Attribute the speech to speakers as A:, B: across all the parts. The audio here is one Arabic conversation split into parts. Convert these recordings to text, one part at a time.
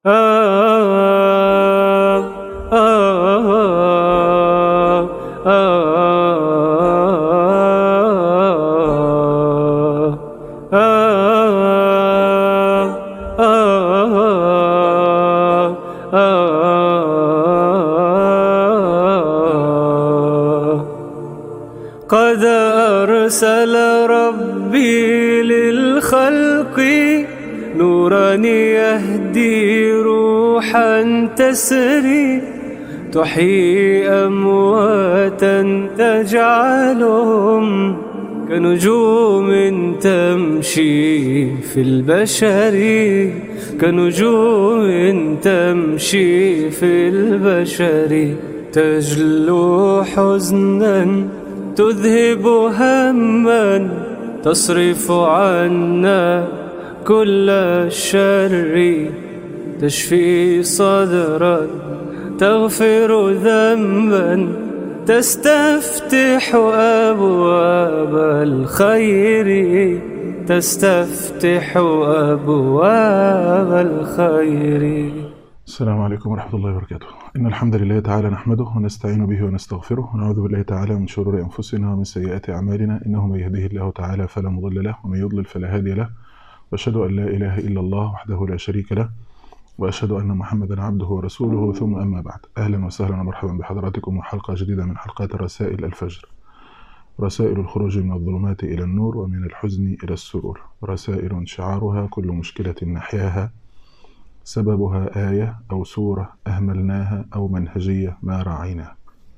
A: قد أرسل ربي للخلق نورا يهدي روحا تسري تحيي أمواتا تجعلهم كنجوم تمشي في البشر، كنجوم تمشي في البشر، تجلو حزنا تذهب هما تصرف عنا كل الشر، تشفي صدرا تغفر ذنبا تستفتح أبواب الخير، تستفتح أبواب الخير.
B: السلام عليكم ورحمة الله وبركاته. إن الحمد لله تعالى نحمده ونستعين به ونستغفره ونعوذ بالله تعالى من شرور أنفسنا ومن سيئات أعمالنا، إنه من يهده الله تعالى فلا مضل له ومن يضلل فلا هادي له، وأشهد أن لا إله إلا الله وحده لا شريك له، وأشهد أن محمدا عبده ورسوله، ثم أما بعد. أهلا وسهلا ومرحبا بحضراتكم وحلقة جديدة من حلقات رسائل الفجر، رسائل الخروج من الظلمات إلى النور ومن الحزن إلى السرور، رسائل شعارها كل مشكلة نحياها سببها آية أو سورة أهملناها أو منهجية ما راعيناها.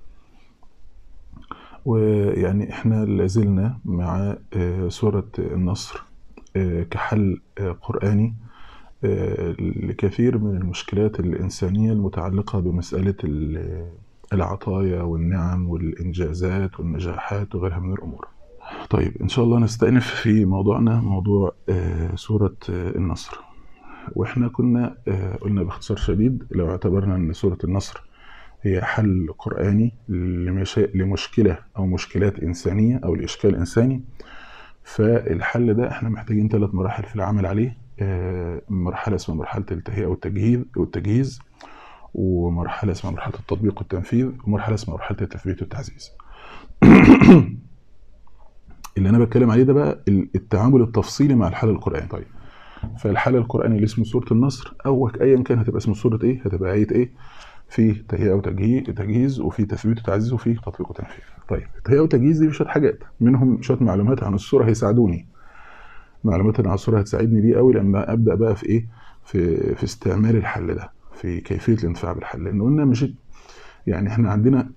B: ويعني إحنا لازلنا مع سورة النصر كحل قرآني لكثير من المشكلات الإنسانية المتعلقة بمسألة العطايا والنعم والإنجازات والنجاحات وغيرها من الأمور. طيب إن شاء الله نستأنف في موضوعنا، موضوع سورة النصر. وإحنا كنا قلنا باختصار شديد لو اعتبرنا أن سورة النصر هي حل قرآني لمشكلة أو مشكلات إنسانية أو لإشكال إنساني، فالحل ده إحنا محتاجين 3 مراحل في العمل عليه. مرحلة اسمها مرحلة التهيئة والتجهيز، ومرحلة اسمها مرحلة التطبيق والتنفيذ، ومرحلة اسمها مرحلة التثبيت والتعزيز. اللي أنا بتكلم عليه ده بقى التعامل التفصيلي مع الحل القرآني. طيب فالحل القرآني اللي اسمه سورة النصر أو أيا كان هتبقى اسمه سورة إيه، هتبقى آية إيه، في تهيئة وتجهيز وفي تثبيت وتعزيز وفي تطبيق وتنفيذ. طيب التهيئة والتجهيز دي شوية حاجات، منهم شوية معلومات عن السورة هيساعدوني، معلومات عن السورة هتساعدني دي قوي لما أبدأ بقى في إيه، في استعمال الحل ده، في كيفية الانتفاع بالحل. لأنه قلنا مش يعني إحنا عندنا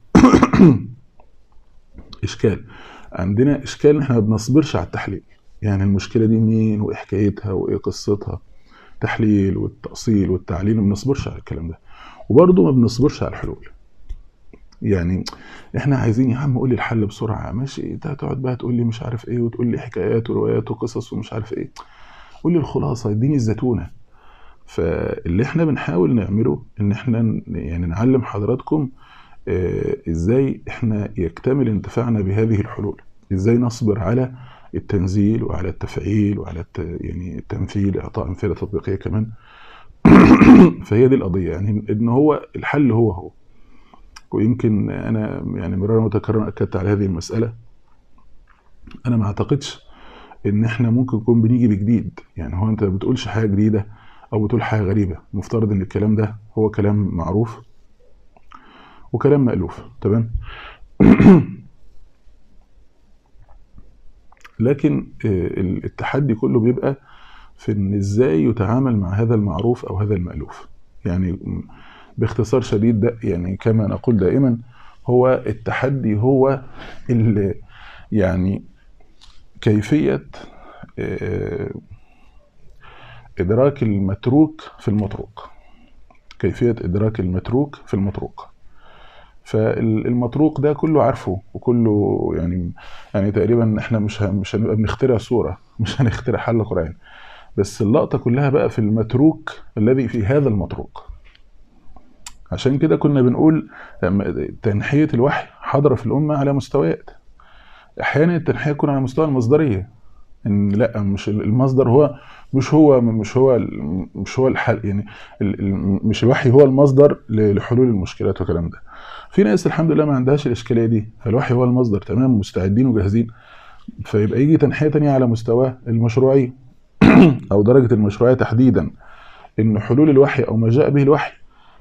B: عندنا إشكال إحنا ما بنصبرش على التحليل. يعني المشكلة دي مين وإيه حكايتها وإيه قصتها، تحليل والتأصيل والتعليل، ما بنصبرش على الكلام ده. وبرضه ما بنصبرش على الحلول. يعني احنا عايزين يا عم قول لي الحل بسرعة، ماشي، انت هتقعد بقى تقول لي مش عارف ايه وتقول لي حكايات وروايات وقصص ومش عارف ايه، قول لي الخلاصة، اديني الزتونة. فاللي احنا بنحاول نعمله ان احنا يعني نعلم حضراتكم ازاي احنا يكتمل انتفاعنا بهذه الحلول، ازاي نصبر على التنزيل وعلى التفعيل وعلى يعني التمثيل، اعطاء امثله تطبيقيه كمان. فهي دي القضيه، يعني ان هو الحل هو. ويمكن انا يعني مرارا متكررا اكدت على هذه المساله. انا ما اعتقدش ان احنا ممكن نكون بنيجي بجديد. يعني هو انت ما بتقولش حاجه جديده او بتقول حاجه غريبه، مفترض ان الكلام ده هو كلام معروف وكلام مألوف، تمام. لكن التحدي كله بيبقى في ان ازاي يتعامل مع هذا المعروف او هذا المألوف. يعني باختصار شديد ده يعني كما نقول دائما، هو التحدي هو يعني كيفية إدراك المتروك في المطروق، كيفية إدراك المتروك في المطروق. فالمطروق ده كله عارفه وكله يعني تقريبا احنا مش هنبقى بنخترع صورة، مش هنخترع حل قرآن، بس اللقطة كلها بقى في المتروك الذي في هذا المطروق. عشان كده كنا بنقول تنحية الوحي حاضرة في الأمة على مستويات. أحيانا التنحية تكون على مستوى المصدرية، ان لا مش المصدر هو مش هو الحل، يعني مش الوحي هو المصدر لحلول المشكلات والكلام ده. في ناس الحمد لله ما عندهاش الاشكاليه دي، فالوحي هو المصدر تمام، مستعدين وجاهزين، فيبقى يجي تنحيه تانية على مستوى المشروعيه او درجه المشروعيه تحديدا، ان حلول الوحي او ما جاء به الوحي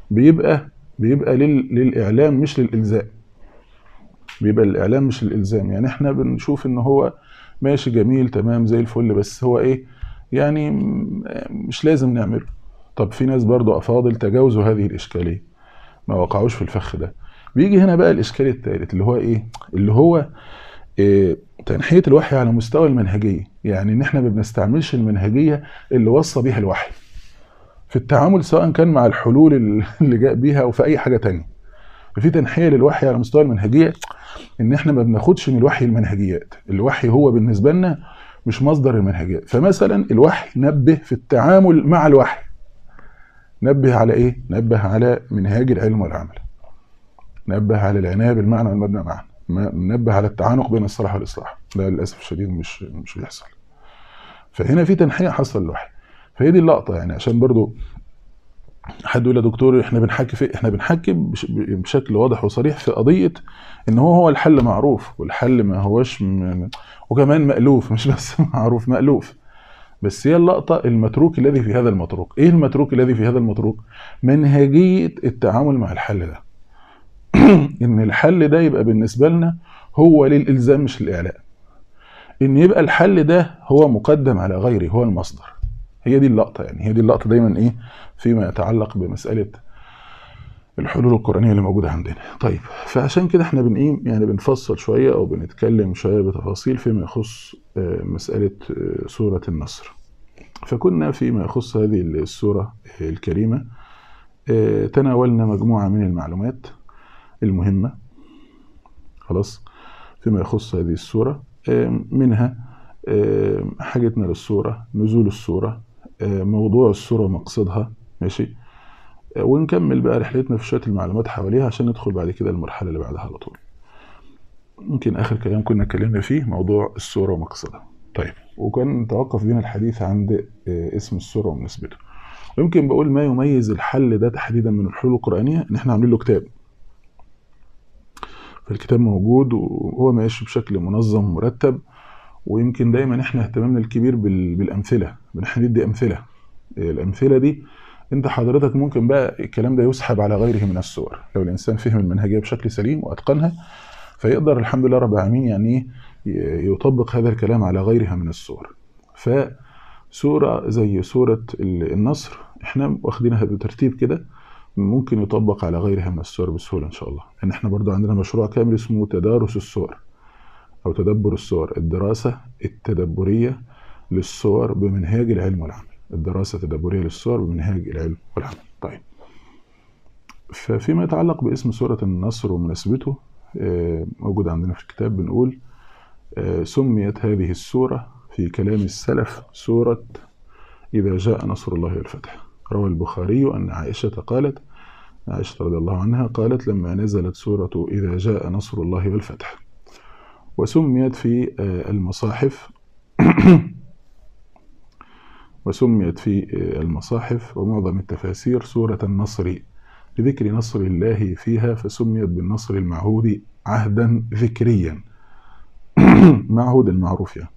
B: بيبقى للاعلام مش للالزام، بيبقى الاعلام مش للالزام. يعني احنا بنشوف ان هو ماشي جميل تمام زي الفل، بس هو ايه يعني مش لازم نعمله. طب في ناس برضو افاضل تجاوزوا هذه الاشكاليه، ما وقعوش في الفخ ده. بيجي هنا بقى الاشكال الثالث اللي هو ايه، اللي هو إيه، تنحيه الوحي على مستوى المنهجيه. يعني ان احنا ما بنستعملش المنهجيه اللي وصى بيها الوحي في التعامل، سواء كان مع الحلول اللي جاء بيها او في اي حاجه تانية. ففي تنحيه للوحي على مستوى المنهجيه، ان احنا ما بناخدش من الوحي المنهجيات. الوحي هو بالنسبه لنا مش مصدر المنهجيات. فمثلا الوحي نبه في التعامل مع الوحي، نبه على ايه؟ نبه على منهاج العلم والعمل، نبه على العنايه بالمعنى والمبنى معا، نبه على التعانق بين الصلاح والاصلاح. ده للاسف الشديد مش بيحصل. فهنا في تنحيه حصل للوحي. فهي دي اللقطه، يعني عشان برضو حد يقول يا دكتور احنا بنحكي في احنا بنحكي بشكل واضح وصريح في قضيه ان هو الحل معروف، والحل ما هوش وكمان مألوف، مش بس معروف مألوف. بس هي اللقطه المتروك الذي في هذا المتروك. ايه المتروك الذي في هذا المتروك؟ منهجيه التعامل مع الحل ده. ان الحل ده يبقى بالنسبه لنا هو للالزام مش للاعلاء، ان يبقى الحل ده هو مقدم على غيره، هو المصدر. هي دي اللقطه، يعني هي دي اللقطه دايما ايه فيما يتعلق بمساله الحلول القرآنية اللي موجودة عندنا. طيب، فعشان كده احنا يعني بنفصل شوية او بنتكلم شوية بتفاصيل فيما يخص مسألة سورة النصر. فكنا فيما يخص هذه السورة الكريمة تناولنا مجموعة من المعلومات المهمة خلاص فيما يخص هذه السورة، منها حاجتنا للسورة، نزول السورة، موضوع السورة ومقصدها، ماشي، ونكمل بقى رحلتنا في شوية المعلومات حواليها عشان ندخل بعد كده المرحلة اللي بعدها على طول. ممكن آخر كلام كنا اتكلمنا فيه موضوع السورة ومقصدها. طيب، وكان توقف بينا الحديث عند اسم السورة ومناسبته. ويمكن بقول ما يميز الحل ده تحديدا من الحلول القرآنية ان احنا عاملين له كتاب. فالكتاب موجود وهو ماشي بشكل منظم ومرتب، ويمكن دايما احنا اهتمامنا الكبير بالأمثلة، احنا ندي أمثلة. الأمثلة دي انت حضرتك ممكن بقى الكلام ده يسحب على غيره من السور. لو الانسان فهم المنهجيه بشكل سليم واتقنها فيقدر الحمد لله رب العالمين يعني يطبق هذا الكلام على غيرها من السور. فسوره زي سوره النصر احنا واخدينها بترتيب كده، ممكن يطبق على غيرها من السور بسهوله ان شاء الله. لان احنا برضو عندنا مشروع كامل اسمه تدارس السور او تدبر السور، الدراسه التدبريه للسور بمنهاج العلم والعمل. الدراسة التدبرية للسور بمنهاج العلم والعمل. طيب، ففيما يتعلق باسم سورة النصر ومناسبته موجود عندنا في الكتاب، بنقول سميت هذه السورة في كلام السلف سورة إذا جاء نصر الله والفتح. روى البخاري أن عائشة قالت، عائشة رضي الله عنها قالت لما نزلت سورة إذا جاء نصر الله والفتح، وسميت في المصاحف وسميت في المصاحف ومعظم التفاسير سورة النصر لذكر نصر الله فيها، فسميت بالنصر المعهود عهدا ذكريا معهود المعروف يعني.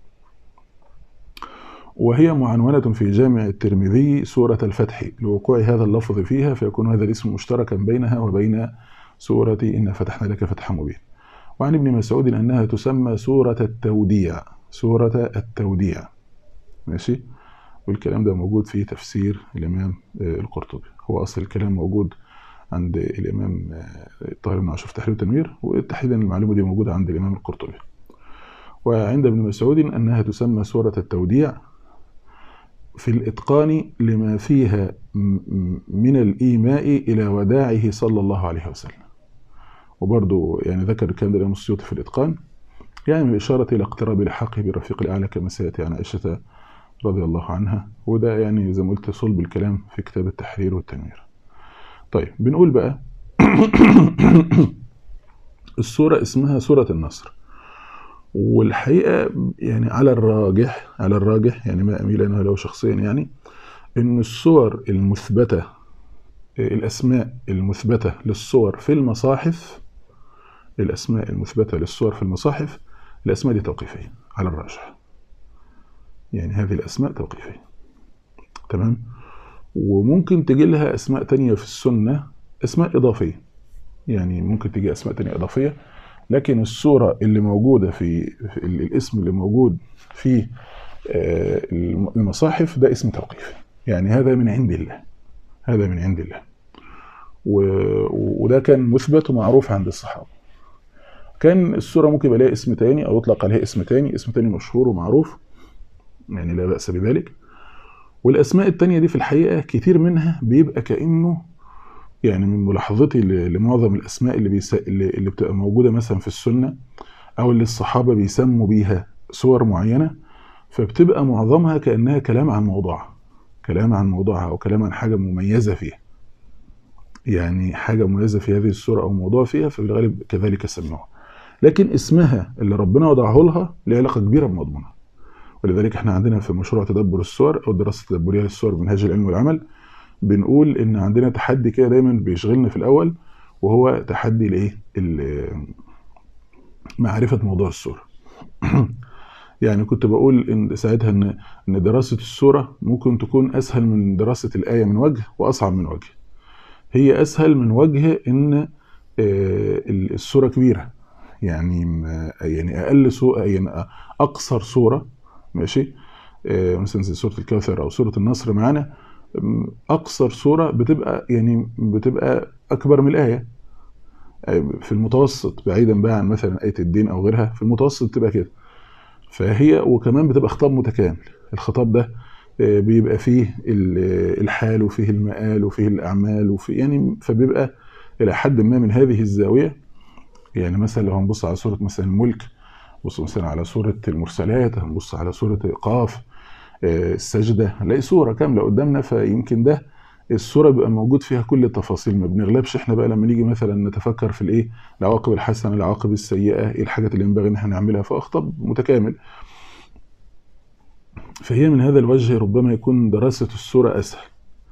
B: وهي معنونة في جامع الترمذي سورة الفتح لوقوع هذا اللفظ فيها، فيكون هذا الاسم مشتركا بينها وبين سورة إن فتحنا لك فتحا مبين. وعن ابن مسعود أنها تسمى سورة التوديع، سورة التوديع، ماشي. والكلام ده موجود في تفسير الإمام القرطبي. هو أصل الكلام موجود عند الإمام الطاهر بن عاشور في تحرير التنوير، وتحديدا المعلومة دي موجودة عند الإمام القرطبي. وعند ابن مسعود أنها تسمى سورة التوديع في الإتقان لما فيها من الإيماء إلى وداعه صلى الله عليه وسلم. وبرضو يعني ذكر الكلام ده الإمام السيوطي في الإتقان، يعني من الإشارة إلى اقتراب الحق برفيق الأعلى كما سيأتي عن عائشة رضي الله عنها. وده يعني زي ما قلت صلب الكلام في كتاب التحرير والتنوير. طيب، بنقول بقى السورة اسمها سورة النصر، والحقيقة يعني على الراجح يعني ما أميل أنا له شخصيا يعني إن الصور المثبتة، الأسماء المثبتة للصور في المصاحف، الأسماء المثبتة للصور في المصاحف، الأسماء دي توقيفية على الراجح. يعني هذه الأسماء توقيفية، تمام. وممكن تجي لها أسماء تانية في السنة أسماء إضافية، يعني ممكن تجي أسماء تانية إضافية، لكن الصورة اللي موجودة في الاسم اللي موجود في المصاحف ده اسم توقيفي، يعني هذا من عند الله، هذا من عند الله. وده كان مثبت ومعروف عند الصحابة. كان السورة ممكن يبقى لها اسم تاني أو يطلق عليها اسم تاني مشهور ومعروف، يعني لا بأس بذلك. والأسماء التانية دي في الحقيقة كتير منها بيبقى كأنه يعني من ملاحظتي لمعظم الأسماء اللي بتبقى موجودة مثلا في السنة أو اللي الصحابة بيسموا بيها صور معينة، فبتبقى معظمها كأنها كلام عن موضوعها أو كلام عن حاجة مميزة فيها، يعني حاجة مميزة في هذه السورة أو موضوع فيها، ففي الغالب كذلك سموها. لكن اسمها اللي ربنا وضعه لها له علاقة كبيرة بمضمونها. ولذلك احنا عندنا في مشروع تدبر السور أو الدراسة التدبرية للسور بمنهاج العلم والعمل بنقول إن عندنا تحدي كده دايما بيشغلنا في الأول، وهو تحدي لإيه؟ معرفة موضوع السورة. يعني كنت بقول إن ساعتها إن دراسة السورة ممكن تكون أسهل من دراسة الآية من وجه وأصعب من وجه. هي أسهل من وجه إن السورة كبيرة، يعني أقل سورة، يعني أقصر سورة، ماشي، مثلا زي سورة الكوثر أو سورة النصر معانا، أقصر سورة بتبقى أكبر من الآية في المتوسط، بعيدا بقى عن مثلا آية الدين أو غيرها، في المتوسط بتبقى كده. فهي وكمان بتبقى خطاب متكامل. الخطاب ده بيبقى فيه الحال وفيه المآل وفيه الأعمال وفيه يعني، فبيبقى إلى حد ما من هذه الزاوية. يعني مثلا لو هنبص على سورة مثلا الملك، نبص مثلا على سورة المرسلات، هنبص على سورة قاف، السجدة، هنلاقي سورة كاملة قدامنا. فيمكن ده السورة بيبقى موجود فيها كل التفاصيل، ما بنغلبش احنا بقى لما نيجي مثلا نتفكر في الايه، العواقب الحسنة العواقب السيئة، ايه الحاجات اللي ينبغي ان احنا نعملها، فخطاب متكامل. فهي من هذا الوجه ربما يكون دراسة السورة أسهل،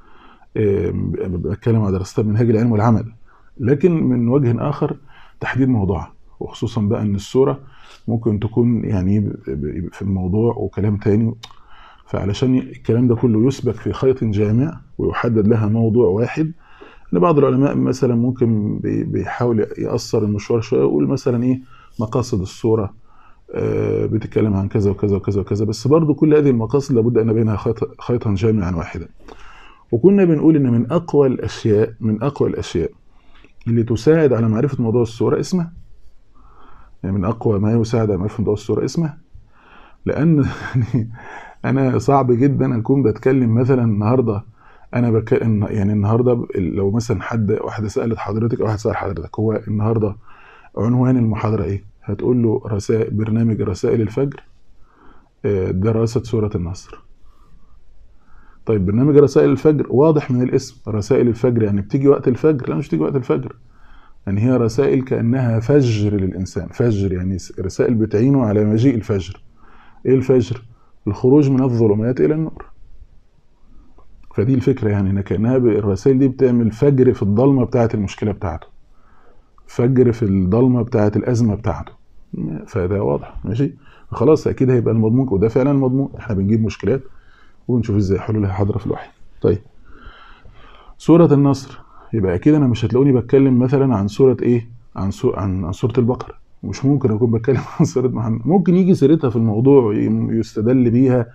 B: بتكلم على دراستها بمنهاج العلم والعمل. لكن من وجه آخر تحديد موضوعها، وخصوصا بقى ان السورة ممكن تكون يعني في الموضوع وكلام تاني، فعلشان الكلام ده كله يسبك في خيط جامع ويحدد لها موضوع واحد. ان بعض العلماء مثلا ممكن بيحاول يقصر المشوار شويه ويقول مثلا ايه مقاصد السوره بتتكلم عن كذا وكذا وكذا وكذا، بس برضو كل هذه المقاصد لابد ان بينها خيطا جامعا واحدا. وكنا بنقول ان من اقوى الاشياء اللي تساعد على معرفه موضوع السوره اسمها، يعني من اقوى ما يساعد على معرفه موضوع السوره اسمها. لان انا صعب جدا اكون بتكلم مثلا النهارده، انا بتكلم يعني النهارده لو مثلا واحده سالت حضرتك او واحد سال حضرتك هو النهارده عنوان المحاضره ايه، هتقول له برنامج رسائل الفجر دراسه سوره النصر. طيب برنامج رسائل الفجر واضح من الاسم، رسائل الفجر يعني بتيجي وقت الفجر؟ لا، مش بتيجي وقت الفجر. يعني هي رسائل كانها فجر للانسان، فجر يعني رسائل بتعينه على مجيء الفجر. ايه الفجر؟ الخروج من الظلمات الى النور. فدي الفكره، يعني ان كانها الرسائل دي بتعمل فجر في الضلمه بتاعه المشكله بتاعته، فجر في الضلمه بتاعه الازمه بتاعته. فده واضح، ماشي، خلاص اكيد هيبقى المضمون، وده فعلا المضمون. احنا بنجيب مشكلات ونشوف ازاي حلولها حاضره في الوحي. طيب سوره النصر، يبقى اكيد انا مش هتلاقوني بتكلم مثلا عن سوره ايه، عن سوره البقره. مش ممكن اكون بتكلم عن سوره محمد. ممكن يجي سيرتها في الموضوع يستدل بيها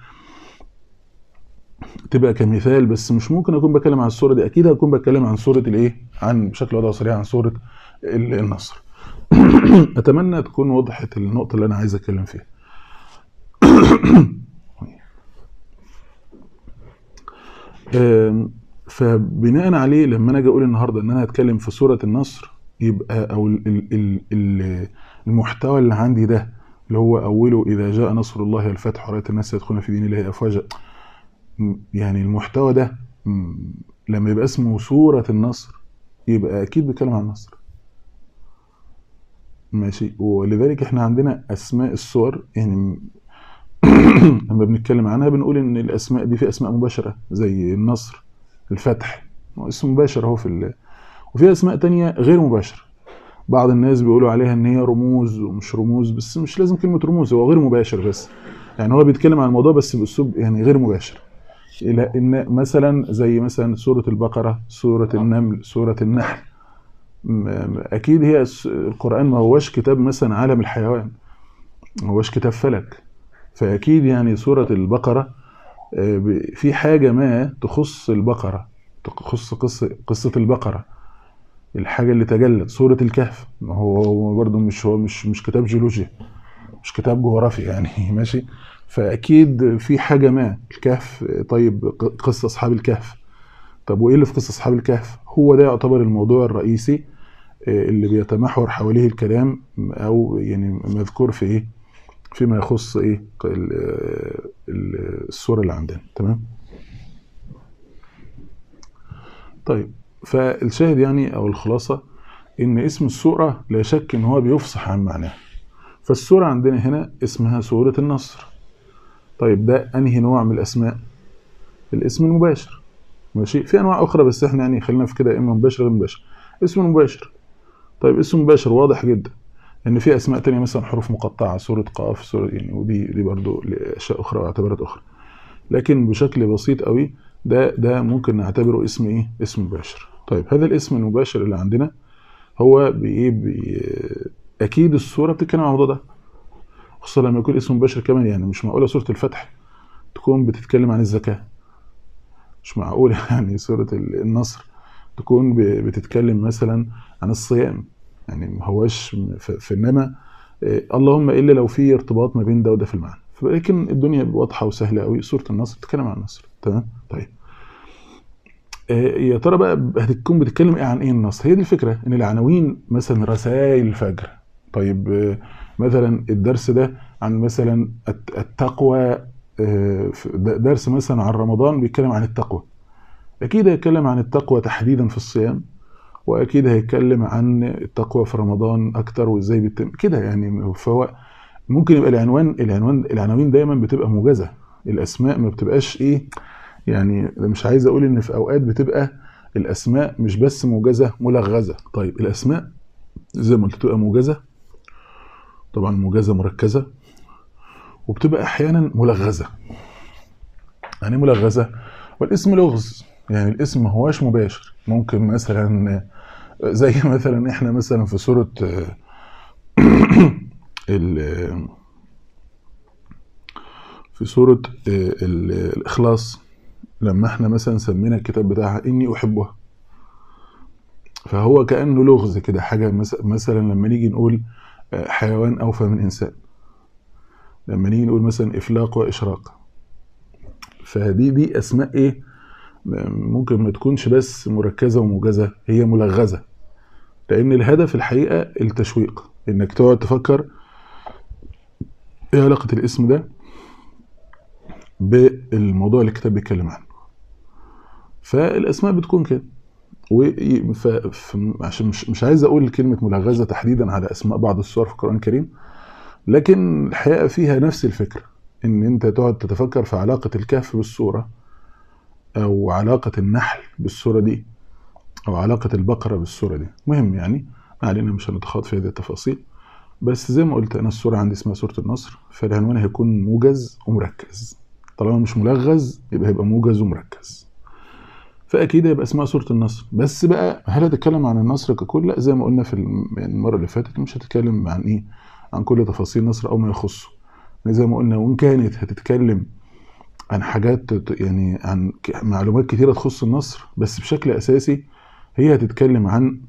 B: تبقى كمثال، بس مش ممكن اكون بتكلم عن السوره دي. اكيد هكون بتكلم عن سوره الايه، عن بشكل واضح وصريح عن سوره النصر. اتمنى تكون وضحت النقطه اللي انا عايز اتكلم فيها. فبناء عليه لما انا اجي اقول النهارده ان انا هتكلم في سوره النصر، يبقى او المحتوى اللي عندي ده اللي هو اوله اذا جاء نصر الله والفتح ورأيت الناس يدخلون في دين الله افواجا، يعني المحتوى ده لما يبقى اسمه سورة النصر يبقى اكيد بيتكلم عن النصر. ماشي. ولذلك احنا عندنا اسماء السور يعني لما بنتكلم عنها بنقول ان الاسماء دي في اسماء مباشره زي النصر، الفتح، هو اسم مباشر اهو وفي اسماء تانية غير مباشره. بعض الناس بيقولوا عليها ان هي رموز ومش رموز، بس مش لازم كلمه رموز، هو غير مباشر بس، يعني هو بيتكلم عن الموضوع بس باسلوب يعني غير مباشر. الى ان مثلا زي مثلا سوره البقره، سوره النمل، سوره النحل. اكيد هي القران ما هوش كتاب مثلا عالم الحيوان، ما هوش كتاب فلك، فاكيد يعني سوره البقره في حاجه ما تخص البقره، تخص قصه البقره، الحاجه اللي تجلت. سوره الكهف ما هو برضه مش كتاب جيولوجيا، مش كتاب جغرافي يعني ماشي. فاكيد في حاجه ما الكهف. طيب قصه اصحاب الكهف، طب وايه اللي في قصه اصحاب الكهف؟ هو ده يعتبر الموضوع الرئيسي اللي بيتمحور حواليه الكلام، او يعني مذكور في ايه فيما يخص ايه السوره اللي عندنا. تمام. طيب فالشاهد يعني او الخلاصه ان اسم السوره لا شك ان هو بيفصح عن معناه. فالسوره عندنا هنا اسمها سوره النصر. طيب ده انهي نوع من الاسماء؟ الاسم المباشر. ماشي. في انواع اخرى بس احنا يعني خلينا في كده، اما مباشر غير مباشر. اسم مباشر. طيب اسم مباشر واضح جدا ان في اسماء تانية مثلا حروف مقطعه، سوره قاف، سوره يعني، ودي برضو لاشياء اخرى واعتبارات اخرى، لكن بشكل بسيط قوي ده ممكن نعتبره اسم ايه؟ اسم مباشر. طيب هذا الاسم المباشر اللي عندنا هو اكيد السوره بتتكلم عن الموضوع ده، خصوصا لما يكون اسم مباشر كمان. يعني مش معقوله سوره الفتح تكون بتتكلم عن الزكاه، مش معقول يعني سوره النصر تكون بتتكلم مثلا عن الصيام، يعني ما هواش انما اللهم الا لو في ارتباط ما بين ده وده في المعنى. لكن الدنيا واضحه وسهله قوي، سوره النصر بتتكلم عن النصر. تمام. طيب يا ترى بقى هتكون بتتكلم ايه عن ايه النصر؟ هي دي الفكره، ان العناوين مثلا رسائل الفجر. طيب مثلا الدرس ده عن مثلا التقوى، درس مثلا عن رمضان بيتكلم عن التقوى، اكيد هيتكلم عن التقوى تحديدا في الصيام، واكيد هيتكلم عن التقوى في رمضان اكتر وازاي بيتم كده يعني. فهو ممكن يبقى العناوين دايما بتبقى موجزه، الاسماء ما بتبقاش ايه يعني. مش عايز اقول ان في اوقات بتبقى الاسماء مش بس موجزه، ملغزه. طيب الاسماء زي ما قلت بتبقى موجزه، طبعا موجزه مركزه، وبتبقى احيانا ملغزه. يعني ملغزه والاسم لغز، يعني الاسم ما هواش مباشر. ممكن مثلا زي مثلا احنا مثلا في سوره في سوره الاخلاص، لما احنا مثلا سمينا الكتاب بتاعها اني احبها، فهو كانه لغز كده، حاجه مثلا لما نيجي نقول حيوان اوفى من انسان، لما نيجي نقول مثلا افلاق واشراق، فدي اسماء ايه ممكن ما تكونش بس مركزه وموجزه، هي ملغزه، لان الهدف الحقيقه التشويق، انك تقعد تفكر ايه علاقه الاسم ده بالموضوع اللي الكتاب بيتكلم عنه. فالاسماء بتكون كده. عشان مش عايز اقول كلمه ملغزه تحديدا على اسماء بعض السور في القران الكريم، لكن الحقيقه فيها نفس الفكره، ان انت تقعد تتفكر في علاقه الكهف بالسوره، او علاقه النحل بالسوره دي، او علاقه البقره بالسوره دي. مهم يعني، ما علينا مش هنتخاض في هذه التفاصيل. بس زي ما قلت انا السوره عندي اسمها سوره النصر، فالعنوان هيكون موجز ومركز. طالما مش ملغز يبقى هيبقى موجز ومركز، فاكيد هيبقى اسمها سوره النصر. بس بقى هل هتتكلم عن النصر ككل؟ لا، زي ما قلنا في المره اللي فاتت مش هتتكلم عن ايه، عن كل تفاصيل النصر او ما يخصه. زي ما قلنا، وان كانت هتتكلم عن حاجات يعني عن معلومات كثيره تخص النصر، بس بشكل اساسي هي هتتكلم عن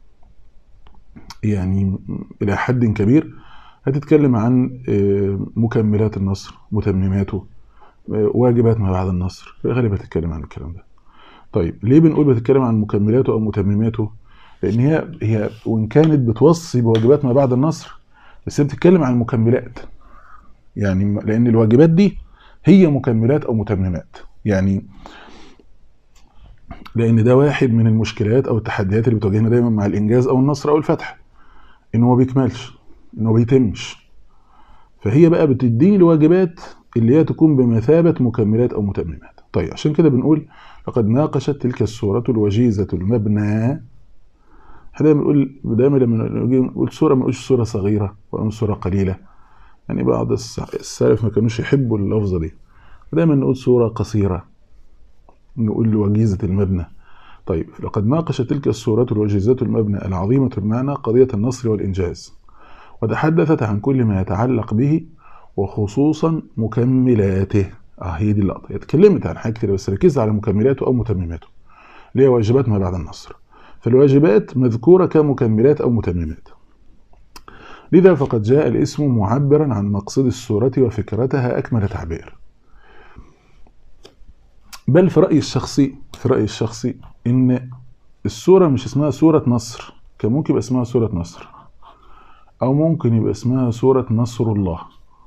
B: يعني الى حد كبير هتتكلم عن مكملات النصر، متمماته، واجبات ما بعد النصر، في الغالب هتتكلم عن الكلام ده. طيب ليه بنقول بتتكلم عن مكملاته او متمماته؟ لان هي وان كانت بتوصي بواجبات ما بعد النصر، بس هي بتتكلم عن المكملات، يعني لان الواجبات دي هي مكملات او متممات يعني. لان ده واحد من المشكلات او التحديات اللي بتواجهنا دايما مع الانجاز او النصر او الفتح، انه ما بيكملش، انه ما بيتمش. فهي بقى بتديني الواجبات اللي هي تكون بمثابة مكملات او متممات. طيب عشان كده بنقول لقد ناقشت تلك السورة الوجيزة المبنى. احنا دايما لما نيجي نقول سورة ما نقولش سورة صغيرة ولا نقول سورة قليلة، يعني بعض السلف ما كانوش يحبوا اللفظة دي، دايما نقول سورة قصيرة، نقول وجيزة المبنى. طيب لقد ناقشت تلك السورة الوجيزة المبنى العظيمة المعنى قضية النصر والإنجاز، وتحدثت عن كل ما يتعلق به وخصوصا مكملاته. هي دي اللقطة، هي اتكلمت عن حاجات كتير بس ركزت على مكملاته أو متمماته اللي هي واجبات ما بعد النصر. فالواجبات مذكورة كمكملات أو متممات، لذا فقد جاء الاسم معبرا عن مقصد السورة وفكرتها أكمل تعبير. بل في رأيي الشخصي إن السورة مش اسمها سورة نصر، كان ممكن يبقى اسمها سورة نصر، أو ممكن يبقى اسمها سورة نصر الله،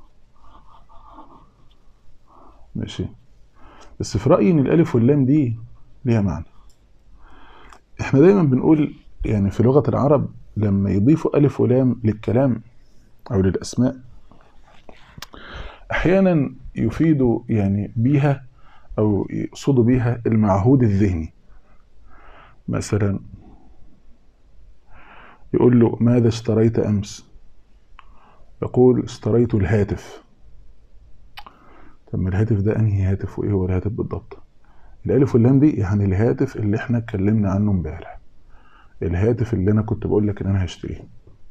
B: ماشي. بس في رأيي إن الألف واللام دي ليها معنى. إحنا دايما بنقول يعني في لغة العرب لما يضيفوا ألف ولام للكلام أو للأسماء أحيانا يفيدوا يعني بيها أو يقصدوا بيها المعهود الذهني. مثلا يقول له ماذا اشتريت أمس؟ يقول اشتريت الهاتف. طب الهاتف ده أنهي هاتف وإيه هو الهاتف بالضبط؟ الألف واللام دي يعني الهاتف اللي احنا اتكلمنا عنه امبارح، الهاتف اللي أنا كنت بقول لك إن أنا هشتريه.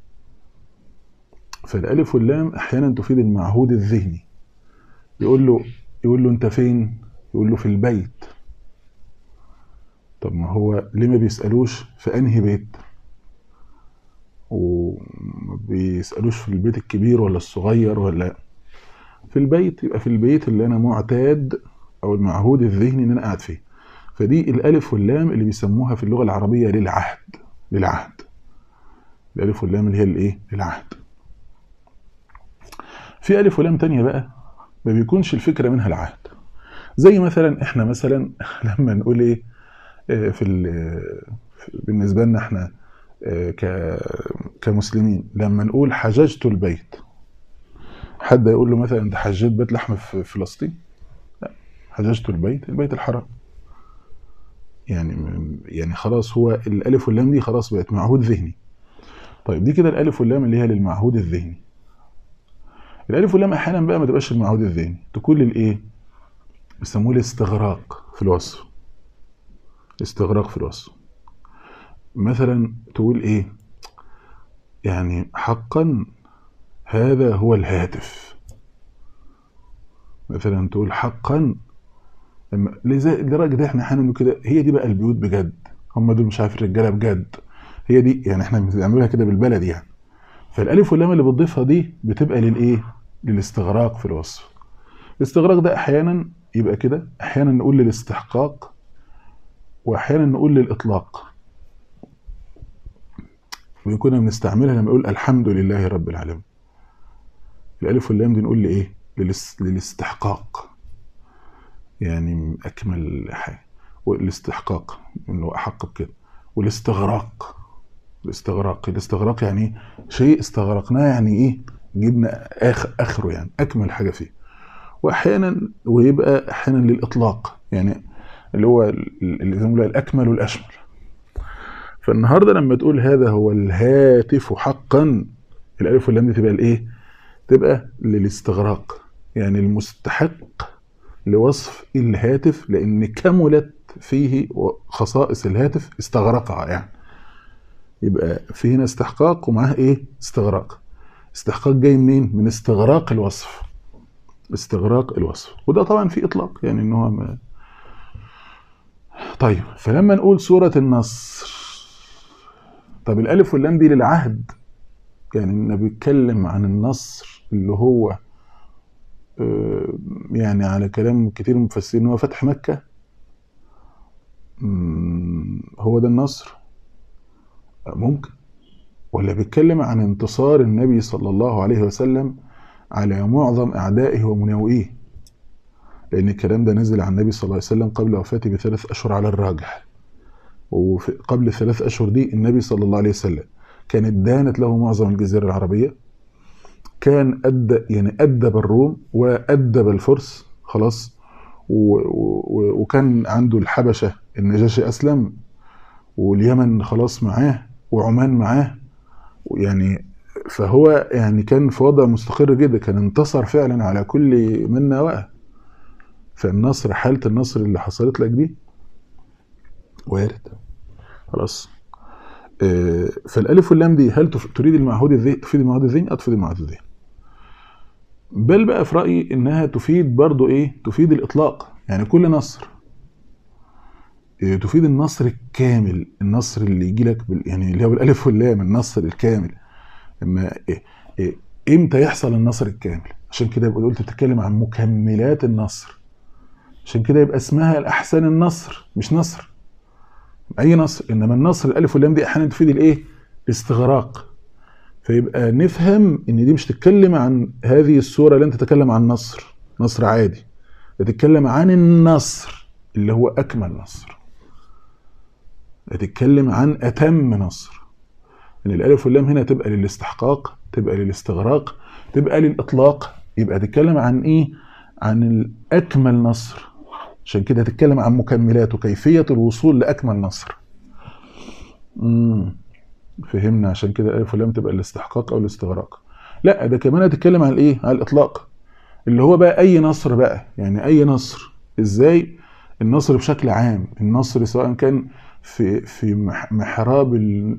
B: فالألف واللام أحيانا تفيد المعهود الذهني. يقول له أنت فين؟ يقول له في البيت. طب ما هو ليه ما بيسألوش في أنهي بيت؟ وما بيسألوش في البيت الكبير ولا الصغير ولا في البيت؟ يبقى في البيت اللي أنا معتاد أو المعهود الذهني إن أنا قاعد فيه. فدي الألف واللام اللي بيسموها في اللغة العربية للعهد. الألف واللام اللي هي الإيه؟ للعهد. في ألف ولام تانية بقى ما بيكونش الفكرة منها العهد، زي مثلا إحنا مثلا لما نقول إيه بالنسبة لنا إحنا كمسلمين لما نقول حججت البيت، حد يقول له مثلا أنت حججت بيت لحم في فلسطين؟ لا، حججت البيت الحرام. يعني خلاص هو الألف واللام دي خلاص بقت معهود ذهني. طيب دي كده الألف واللام اللي هي للمعهود الذهني. الألف واللام أحيانا بقى ما تبقاش المعهود الذهني، تكون للإيه؟ بيسموه الاستغراق في الوصف. استغراق في الوصف. مثلا تقول إيه؟ يعني حقا هذا هو الهاتف. مثلا تقول حقا لدرجة احنا احيانا كده، هي دي بقى البيوت بجد، هم دول مش عارف الرجاله بجد، هي دي يعني احنا بنعملها كده بالبلد يعني. فالالف واللام اللي بتضيفها دي بتبقى للايه؟ للاستغراق في الوصف. الاستغراق ده احيانا يبقى كده، احيانا نقول للاستحقاق، واحيانا نقول للاطلاق. وكنا بنستعملها لما نقول الحمد لله رب العالمين. الالف واللام دي نقول لايه؟ للاستحقاق، يعني اكمل حاجه. والاستحقاق انه احق بكده. والاستغراق يعني شيء استغرقناه، يعني ايه؟ جبنا اخره، يعني اكمل حاجه فيه. واحيانا ويبقى احيانا للاطلاق، يعني اللي هو اللي زي ما بنقول الاكمل والاشمل. فالنهارده لما تقول هذا هو الهاتف حقا، الالف واللام دي تبقى الايه؟ تبقى للاستغراق، يعني المستحق لوصف الهاتف، لان كملت فيه خصائص الهاتف استغرقها يعني. يبقى في هنا استحقاق ومعاه ايه؟ استغراق. استحقاق جاي منين؟ من استغراق الوصف. وده طبعا في اطلاق، يعني ان هو طيب فلما نقول سورة النصر، طب الالف واللام دي للعهد، يعني انه بيتكلم عن النصر اللي هو يعني على كلام كتير من المفسرين هو فتح مكة. هو ده النصر؟ ممكن. ولا بيتكلم عن انتصار النبي صلى الله عليه وسلم على معظم أعدائه ومناوئيه، لأن الكلام ده نزل عن النبي صلى الله عليه وسلم قبل وفاته ب3 أشهر على الراجح. وقبل 3 أشهر دي النبي صلى الله عليه وسلم كانت دانت له معظم الجزيرة العربية، كان أدب الروم وأدب الفرس خلاص، وكان عنده الحبشة النجاشي أسلم، واليمن خلاص معاه، وعمان معاه يعني. فهو يعني كان في وضع مستقر جدا، كان انتصر فعلا على كل من نواه. فالنصر، حالة النصر اللي حصلت لك دي وارد خلاص. فالالف واللام دي هل تريد المعهود الذهني، تفيد المعهود الذهني او تفيد المعهود الذهني؟ بل بقى في رايي انها تفيد برضو ايه، تفيد الاطلاق. يعني كل نصر تفيد النصر الكامل، النصر اللي يجي لك يعني اللي هو بالالف واللام، النصر الكامل. اما امتى يحصل النصر الكامل؟ عشان كده يبقى قلت بتتكلم عن مكملات النصر، عشان كده يبقى اسمها الاحسن النصر، مش نصر اي نصر. انما النصر الالف واللام دي احيانا تفيد الايه، الاستغراق. فيبقى نفهم ان دي مش تتكلم عن هذه السوره اللي انت تتكلم عن نصر، نصر عادي، بتتكلم عن النصر اللي هو اكمل نصر، بتتكلم عن اتم نصر. ان الالف واللام هنا تبقى للاستحقاق، تبقى للاستغراق، تبقى للاطلاق. يبقى تتكلم عن ايه، عن الاكمل نصر. عشان كده تتكلم عن مكملات وكيفيه الوصول لاكمل نصر. فهمنا؟ عشان كده الالف واللام تبقى الاستحقاق او الاستغراق. لا ده كمان هتتكلم عن الايه، على الاطلاق، اللي هو بقى اي نصر بقى. يعني اي نصر ازاي؟ النصر بشكل عام، النصر سواء كان في محراب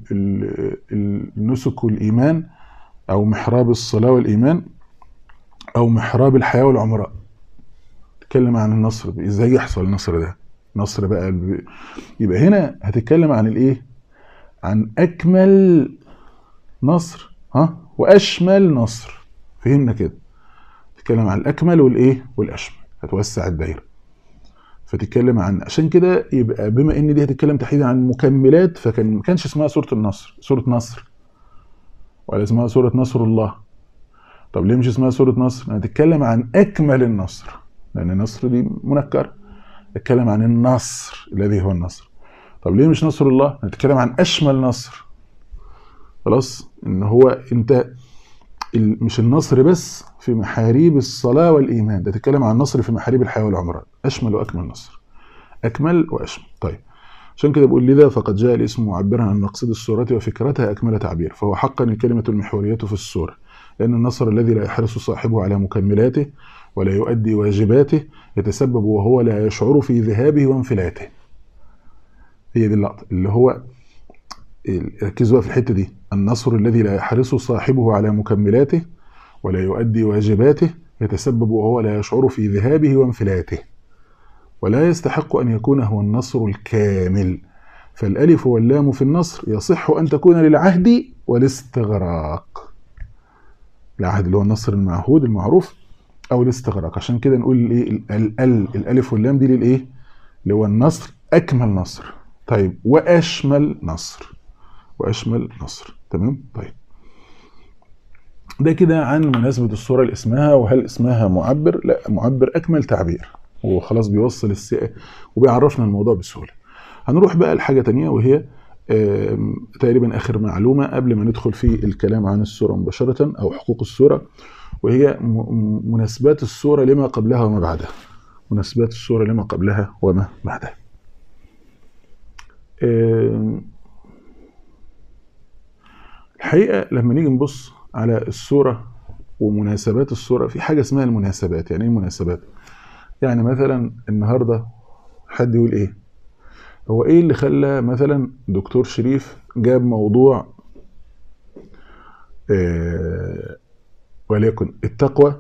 B: النسك والايمان، او محراب الصلاه والايمان، او محراب الحياه والعمراء. تتكلم عن النصر ازاي يحصل النصر ده، نصر بقى يبقى هنا هتتكلم عن الايه، عن اكمل نصر واشمل نصر. فهمنا كده؟ تتكلم عن الاكمل والايه والاشمل، هتوسع الدايره. فتتكلم عن، عشان كده يبقى بما ان دي هتتكلم تحديدا عن مكملات، ما كانش اسمها سوره النصر سوره نصر، ولا اسمها سوره نصر الله. طب ليه مش اسمها سوره نصر؟ هتتكلم عن اكمل النصر، لان النصر دي منكر. تتكلم عن النصر الذي هو النصر. طب ليه مش نصر الله؟ هتتكلم عن اشمل نصر. خلاص، ان هو انت مش النصر بس في محاريب الصلاه والايمان، ده تتكلم عن النصر في محاريب الحياه والعمران، اشمل واكمل نصر، اكمل واشمل. طيب عشان كده بقول لذا فقد جاء الاسم معبرا عن مقصد السوره وفكرتها اكمل تعبير، فهو حقا الكلمه المحوريه في السوره، لان النصر الذي لا يحرص صاحبه على مكملاته ولا يؤدي واجباته يتسبب وهو لا يشعر في ذهابه وانفلاته. هي دي اللقطه اللي هو ركزوا في الحته دي، النصر الذي لا يحرص صاحبه على مكملاته ولا يؤدي واجباته يتسبب وهو لا يشعر في ذهابه وانفلاته، ولا يستحق أن يكون هو النصر الكامل. فالألف واللام في النصر يصح أن تكون للعهد والاستغراق، العهد اللي هو النصر المعهود المعروف، أو الاستغراق. عشان كده نقول إيه، الألف واللام دي للإيه، اللي هو النصر أكمل نصر. طيب وأشمل نصر، وأشمل نصر. تمام. طيب ده كده عن مناسبة الصورة اللي اسمها، وهل اسمها معبر؟ لا، معبر أكمل تعبير، وخلاص بيوصل وبيعرفنا الموضوع بسهولة. هنروح بقى لحاجة تانية، وهي تقريبا آخر معلومة قبل ما ندخل في الكلام عن السورة مباشرة أو حقوق السورة، وهي مناسبات السورة لما قبلها وما بعدها. مناسبات السورة لما قبلها وما بعدها. الحقيقة لما نيجي نبص على السورة ومناسبات السورة، في حاجة اسمها المناسبات. يعني ايه مناسبات؟ يعني مثلا النهاردة حد يقول ايه، هو ايه اللي خلى مثلا دكتور شريف جاب موضوع وليكن التقوى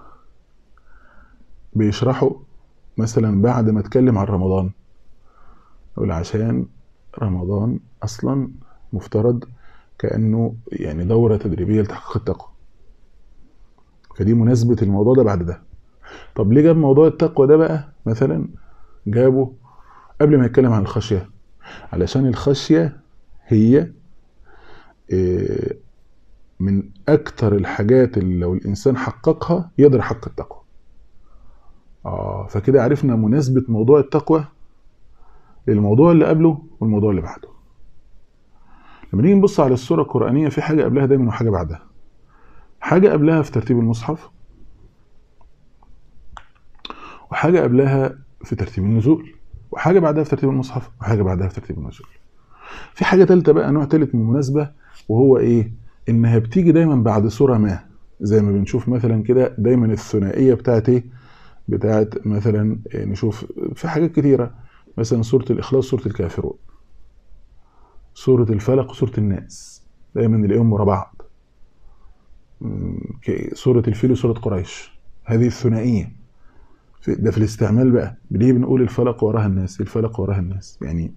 B: بيشرحه مثلا بعد ما اتكلم عن رمضان؟ يقول عشان رمضان اصلا مفترض كأنه يعني دورة تدريبية لتحقيق التقوى، فدي مناسبة الموضوع ده بعد ده. طب ليه جاب موضوع التقوى ده بقى مثلا، جابه قبل ما يتكلم عن الخشية؟ علشان الخشية هي من أكتر الحاجات اللي لو الإنسان حققها يقدر يحقق التقوى. فكده عرفنا مناسبة موضوع التقوى للموضوع اللي قبله والموضوع اللي بعده. لما نيجي نبص على السورة القرآنية في حاجة قبلها دايما وحاجة بعدها. حاجة قبلها في ترتيب المصحف، وحاجة قبلها في ترتيب النزول، وحاجة بعدها في ترتيب المصحف، وحاجة بعدها في ترتيب النزول. في حاجة تالتة بقى، نوع تالت من المناسبة، وهو ايه؟ انها بتيجي دايما بعد سورة ما، زي ما بنشوف مثلا كده دايما الثنائية بتاعت ايه؟ بتاعت مثلا نشوف في حاجات كتيرة، مثلا سورة الإخلاص، سورة الكافرون، سورة الفلق، سورة الناس، دايما نلاقيهم ورا بعض. سورة الفيل وسورة قريش، هذه الثنائية. ده في الاستعمال بقى، ليه بنقول الفلق وراها الناس، الفلق وراها الناس يعني.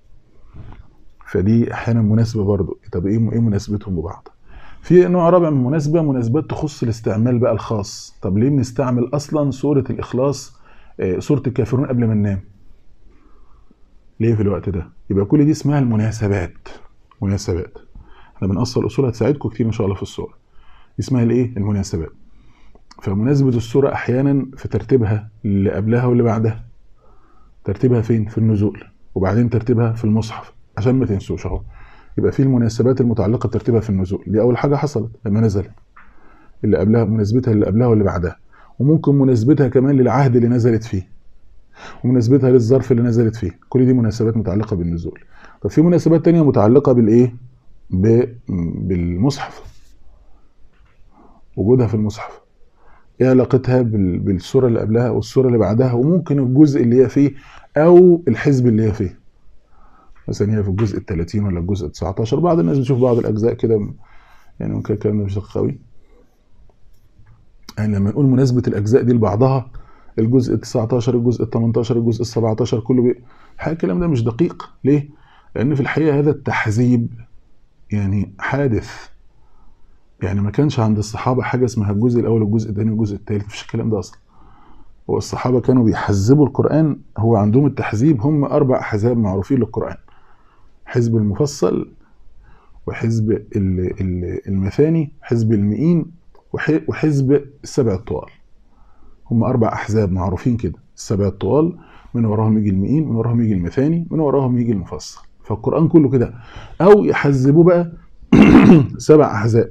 B: فدي احيانا مناسبة برضو. طب ايه مناسبتهم ببعض؟ في نوع رابع من المناسبة، مناسبات تخص الاستعمال بقى الخاص. طب ليه بنستعمل اصلا سورة الإخلاص سورة الكافرون قبل ما ننام؟ ليه في الوقت ده؟ يبقى كل دي اسمها المناسبات. مناسبات احنا بنأصل اصول هتساعدكم كتير ان شاء الله في السورة، اسمها الايه؟ المناسبات. فمناسبة السورة احيانا في ترتيبها اللي قبلها واللي بعدها. ترتيبها فين؟ في النزول، وبعدين ترتيبها في المصحف، عشان ما تنسوش اهو. يبقى في المناسبات المتعلقة بترتيبها في النزول، دي اول حاجة حصلت لما نزلت، اللي قبلها مناسبتها اللي قبلها واللي بعدها، وممكن مناسبتها كمان للعهد اللي نزلت فيه، ومناسبتها للظرف اللي نزلت فيه. كل دي مناسبات متعلقة بالنزول. طب في مناسبات تانية متعلقة بالايه؟ بالمصحف، وجودها في المصحف، ايه علاقتها بالسورة اللي قبلها والسورة اللي بعدها، وممكن الجزء اللي هي فيه او الحزب اللي هي فيه. مثلا هي في الجزء ال30 ولا الجزء ال19. بعض الناس بتشوف بعض الاجزاء كده يعني ممكن الكلام ده مش دقيق قوي. يعني لما نقول مناسبة الاجزاء دي لبعضها، الجزء ال19، الجزء ال18، الجزء ال17، كله الكلام ده مش دقيق. ليه؟ لان في الحقيقة هذا التحزيب يعني حادث. يعني ما كانش عند الصحابة حاجة اسمها الجزء الاول والجزء الثاني والجزء الثالث، مفيش الكلام ده اصلا. هو الصحابة كانوا بيحزبوا القرآن، هو عندهم التحزيب هم 4 احزاب معروفين للقرآن: حزب المفصل، وحزب المثاني، حزب المئين، وحزب السبع الطوال. هم 4 احزاب معروفين كده: السبع الطوال، من وراهم يجي المئين، من وراهم يجي المثاني، من وراهم يجي المفصل. فالقرآن كله كده. او يحزبوه بقى 7 احزاب.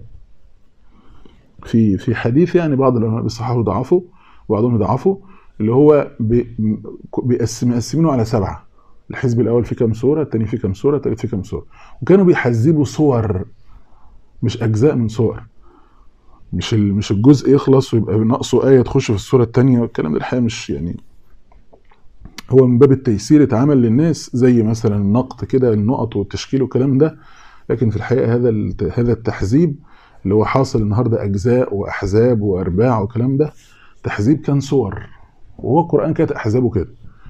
B: في حديث يعني بعض العلماء بيصححوا ضعفوا، وبعضهم يضعفوا، اللي هو مقسمينه على 7. الحزب الاول فيه كام سوره، الثاني فيه كام سوره، الثالث فيه كام سوره. وكانوا بيحزبوا صور مش اجزاء من صور. مش الجزء يخلص ويبقى ناقصه ايه تخش في السوره الثانيه، والكلام ده الحقيقه مش يعني، هو من باب التيسير اتعمل للناس، زي مثلا النقط كده، النقط والتشكيل والكلام ده. لكن في الحقيقه هذا التحزيب اللي هو حاصل النهارده اجزاء واحزاب وارباع والكلام ده، تحزيب كان صور، وهو القرآن كانت احزابه كده.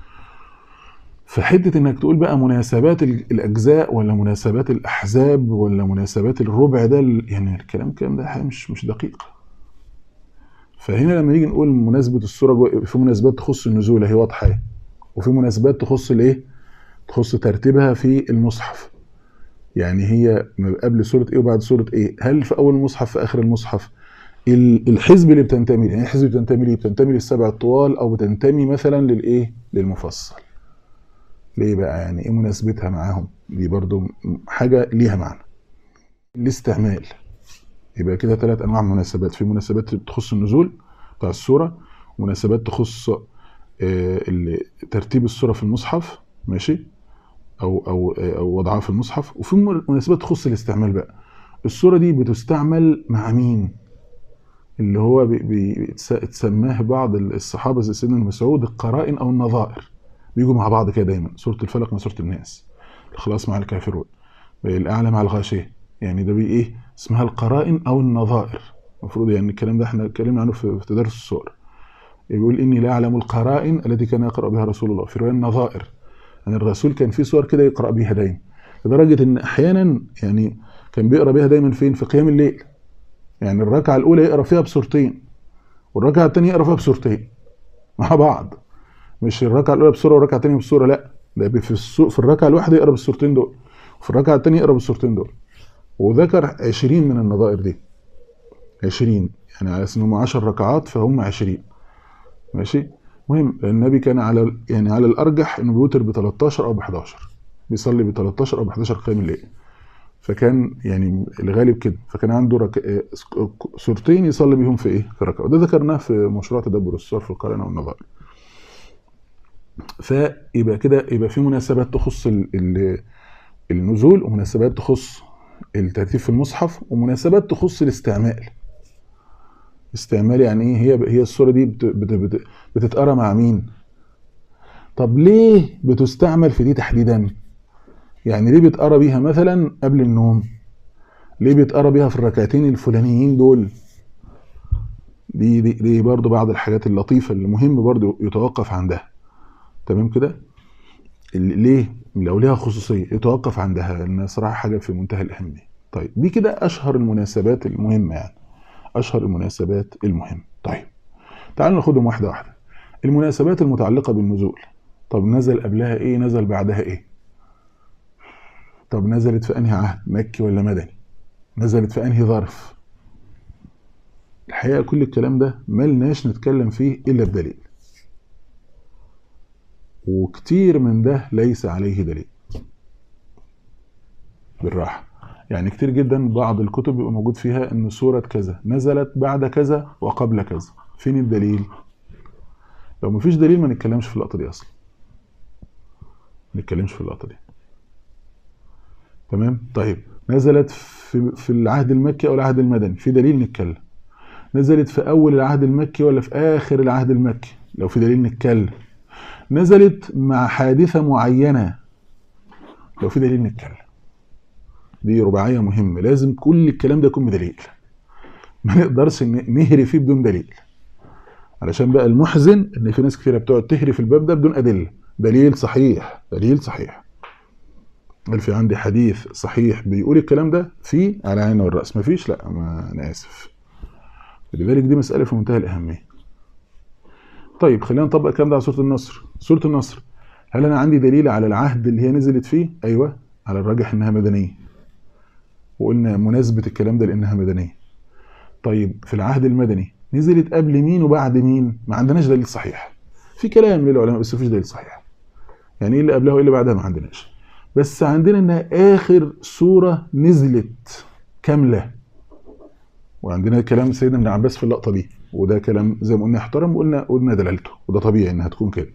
B: فحته انك تقول بقى مناسبات الاجزاء ولا مناسبات الاحزاب ولا مناسبات الربع، ده يعني الكلام ده مش دقيق. فهنا لما نيجي نقول مناسبه السوره، في مناسبات تخص النزول هي واضحه، وفي مناسبات تخص الايه؟ تخص ترتيبها في المصحف. يعني هي قبل سوره ايه وبعد سوره ايه؟ هل في اول المصحف، في اخر المصحف؟ الحزب اللي بتنتمي يعني الحزب بتنتمي ليه؟ بتنتمي للسبع الطوال، او بتنتمي مثلا للايه؟ للمفصل. ليه بقى؟ يعني ايه مناسبتها معاهم؟ دي برضو حاجه ليها معنى. الاستعمال. يبقى كده 3 انواع من المناسبات: في مناسبات تخص النزول بتاع السوره، ومناسبات تخص ترتيب السوره في المصحف، ماشي، او وضعها في المصحف، وفي مناسبات تخص الاستعمال بقى. السوره دي بتستعمل مع مين؟ اللي هو بيتسماه بعض الصحابه زي سيدنا مسعود القرائن او النظائر. بيجوا مع بعض كده دايما: سوره الفلق مع سوره الناس، الإخلاص مع الكافرون، الاعلى مع الغاشيه. يعني ده ايه؟ اسمها القرائن او النظائر. المفروض يعني الكلام ده احنا اتكلمنا عنه في تدرس السور. يقول اني لا اعلم القرائن التي كان يقرا بها رسول الله، في روايه النظائر. يعني الرسول كان في سور كده يقرا بيها دايما، لدرجه ان احيانا يعني كان بيقرا بيها دايما فين؟ في قيام الليل. يعني الركعه الاولى يقرا فيها بسورتين، والركعه الثانيه يقرا فيها بسورتين مع بعض. مش الركعه الاولى بسوره والركعه الثانيه بسوره، لا، ده في الركعه الواحده يقرا بالسورتين دول، وفي الركعه الثانيه يقرا بالسورتين دول. وذكر 20 من النظائر دي، 20 يعني على اساس انهم 10 ركعات فهم 20، ماشي. مهم، النبي كان على الارجح انه بيوتر ب 13 او ب 11، بيصلي ب 13 او ب 11 قيام الليل. فكان يعني الغالب كده، فكان عنده سورتين يصلي بيهم في ايه؟ في ركعه، وده ذكرناه في مشروع تدبر السور في القرآن والنظائر. فيبقى كده يبقى في مناسبات تخص النزول، ومناسبات تخص الترتيب في المصحف، ومناسبات تخص الاستعمال. استعمال يعني ايه؟ هي السوره دي بتتقرا مع مين؟ طب ليه بتستعمل في دي تحديدا؟ يعني ليه بتقرا بيها مثلا قبل النوم؟ ليه بتقرا بيها في الركعتين الفلانيين دول؟ دي برضو بعض الحاجات اللطيفه اللي مهم برضو يتوقف عندها. تمام كده؟ ليه؟ لو ليها خصوصيه يتوقف عندها، لان صراحه حاجه في منتهى الاهميه. طيب دي كده اشهر المناسبات المهمه، يعني اشهر المناسبات المهمه. طيب تعالوا ناخدهم واحده واحده. المناسبات المتعلقه بالنزول، طب نزل قبلها ايه؟ نزل بعدها ايه؟ طب نزلت في انهي عهد؟ مكي ولا مدني؟ نزلت في انهي ظرف؟ الحقيقه كل الكلام ده ملناش نتكلم فيه الا بدليل، وكتير من ده ليس عليه دليل. بالراحه، يعني كتير جدا بعض الكتب بيبقى موجود فيها ان سوره كذا نزلت بعد كذا وقبل كذا. فين الدليل؟ لو مفيش دليل ما نتكلمش في اللقطه دي اصلا، ما نتكلمش في اللقطه دي. تمام؟ طيب نزلت في العهد المكي او العهد المدني، في دليل نتكلم. نزلت في اول العهد المكي ولا في اخر العهد المكي؟ لو في دليل نتكلم. نزلت مع حادثه معينه، لو في دليل نتكلم. دي رباعيه مهمه، لازم كل الكلام ده يكون بدليل، ما نقدرش نهري فيه بدون دليل. علشان بقى المحزن ان في ناس كثيره بتقعد تهري في الباب ده بدون ادله. دليل صحيح، دليل صحيح، هل في عندي حديث صحيح بيقول الكلام ده؟ في على عيني والراس. مفيش؟ لا، ما انا اسف. لذلك دي مساله في منتهى الاهميه. طيب خلينا نطبق الكلام ده على سوره النصر. سوره النصر، هل انا عندي دليل على العهد اللي هي نزلت فيه؟ ايوه، على الراجح انها مدنيه، وقلنا مناسبه الكلام ده لانها مدنيه. طيب في العهد المدني نزلت قبل مين وبعد مين؟ ما عندناش دليل صحيح. في كلام للعلماء بس مفيش دليل صحيح. يعني ايه اللي قبلها وايه اللي بعدها؟ ما عندناش. بس عندنا انها اخر سوره نزلت كامله، وعندنا كلام سيدنا ابن عباس في اللقطه دي، وده كلام زي ما قلنا يحترم، وقلنا دلالته، وده طبيعي انها تكون كده.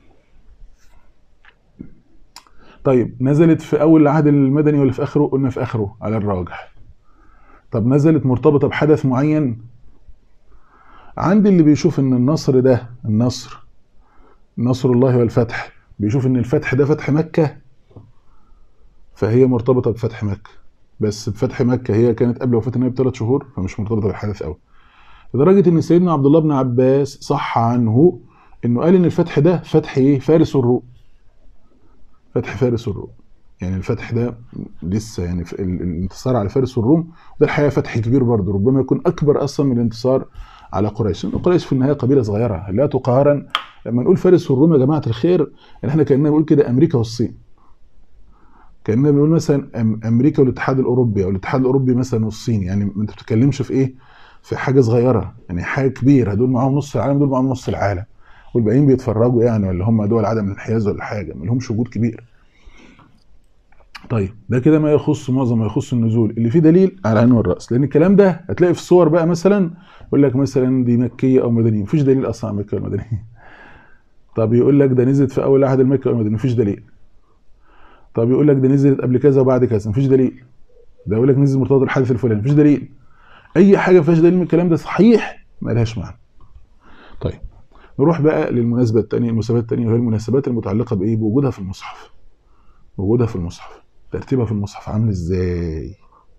B: طيب نزلت في اول العهد المدني ولا في اخره؟ قلنا في اخره على الراجح. طب نزلت مرتبطه بحدث معين؟ عندي اللي بيشوف ان النصر ده، نصر الله والفتح، بيشوف ان الفتح ده فتح مكه، فهي مرتبطه بفتح مكه. بس بفتح مكه هي كانت قبل وفاه النبي ب3 شهور، فمش مرتبطه بالحدث قوي. لدرجه ان سيدنا عبد الله بن عباس صح عنه انه قال ان الفتح ده فتح ايه؟ فارس والروم. فتح فارس والروم، يعني الفتح ده لسه يعني الانتصار على فارس والروم، ده الحقيقه فتح كبير برضه، ربما يكون اكبر اصلا من الانتصار على قريش. قريش في النهايه قبيله صغيره لا تقارن. لما نقول فارس والروم يا جماعه الخير، احنا كاننا بنقول كده امريكا والصين، كاننا بنقول مثلا امريكا والاتحاد الاوروبي، او الاتحاد الاوروبي مثلا والصين. يعني ما انت بتتكلمش في ايه؟ في حاجه صغيره، يعني حاجه كبيره. دول معاهم نص العالم، دول معاهم نص العالم، والباقيين بيتفرجوا يعني، ولا هم دول عدم الانحياز ولا حاجه، ما لهمش وجود كبير. طيب ده كده ما يخص معظم ما يخص النزول اللي فيه دليل على العين والراس، لان الكلام ده هتلاقي في الصور بقى مثلا يقول لك مثلا دي مكيه او مدنيه، مفيش دليل اصلا على مكه والمدنيه. طب يقول لك ده نزلت في اول عهد المكي والمدني، مفيش دليل. طب يقول لك ده نزلت قبل كذا وبعد كذا، مفيش دليل. ده يقول لك نزل مرتبط الحدث الفلاني، مفيش دليل. اي حاجه ما فيهاش دليل من الكلام ده صحيح ما لهاش معنى. طيب نروح بقى للمناسبه الثانيه، المناسبات الثانيه، وهي المناسبات المتعلقه بايه؟ بوجودها في المصحف. وجودها في المصحف، ترتيبها في المصحف عامل ازاي؟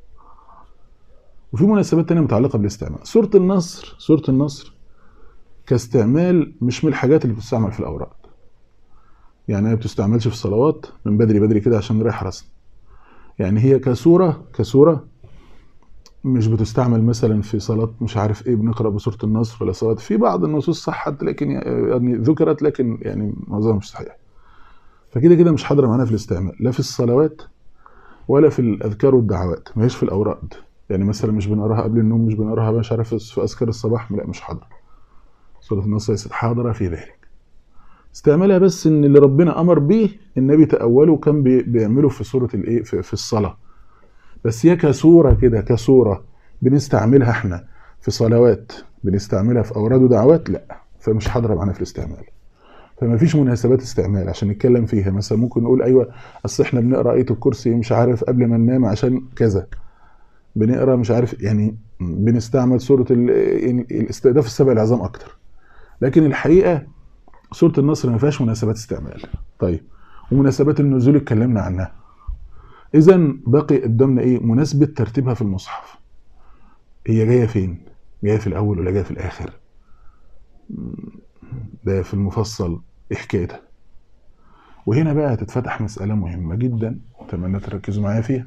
B: وفي مناسبات تانية متعلقة بالاستعمال. سورة النصر كاستعمال مش من الحاجات اللي بتستعمل في الأوراد، يعني هي بتستعملش في الصلوات من بدري كده عشان نريح راسنا. يعني هي كسورة مش بتستعمل مثلا في صلاة مش عارف ايه بنقرأ بسورة النصر، ولا صلاة في بعض النصوص صحت لكن يعني ذكرت، لكن يعني معظمها مش صحيح. فكده مش حاضرة معانا في الاستعمال، لا في الصلوات ولا في الأذكار والدعوات، ما هيش في الأوراد. يعني مثلا مش بنقراها قبل النوم، مش بنقراها مش عارف في أذكار الصباح، لا مش حاضرة. سورة النصر ليست حاضرة في ذلك. استعملها بس ان اللي ربنا امر به النبي تأوله وكان بيعمله في سورة الايه في الصلاة. بس هي كصورة كده، كصورة بنستعملها احنا في صلوات، بنستعملها في أوراد ودعوات، لا، فمش حاضرة معانا في الاستعمال. فما فيش مناسبات استعمال عشان نتكلم فيها. مثلا ممكن نقول ايوه اصل احنا بنقرا آية الكرسي مش عارف قبل ما ننام عشان كذا، بنقرا مش عارف، يعني بنستعمل سورة الاستهداف السبع العظام اكتر. لكن الحقيقة سورة النصر ما فيهاش مناسبات استعمال. طيب، ومناسبات النزول اتكلمنا عنها. اذا باقي قدامنا ايه؟ مناسبة ترتيبها في المصحف. هي جاية فين؟ جاية في الاول ولا جاية في الاخر؟ ده في المفصل، ايه حكايتها؟ وهنا بقى هتتفتح مسألة مهمة جدا، اتمنى تركزوا معايا فيها.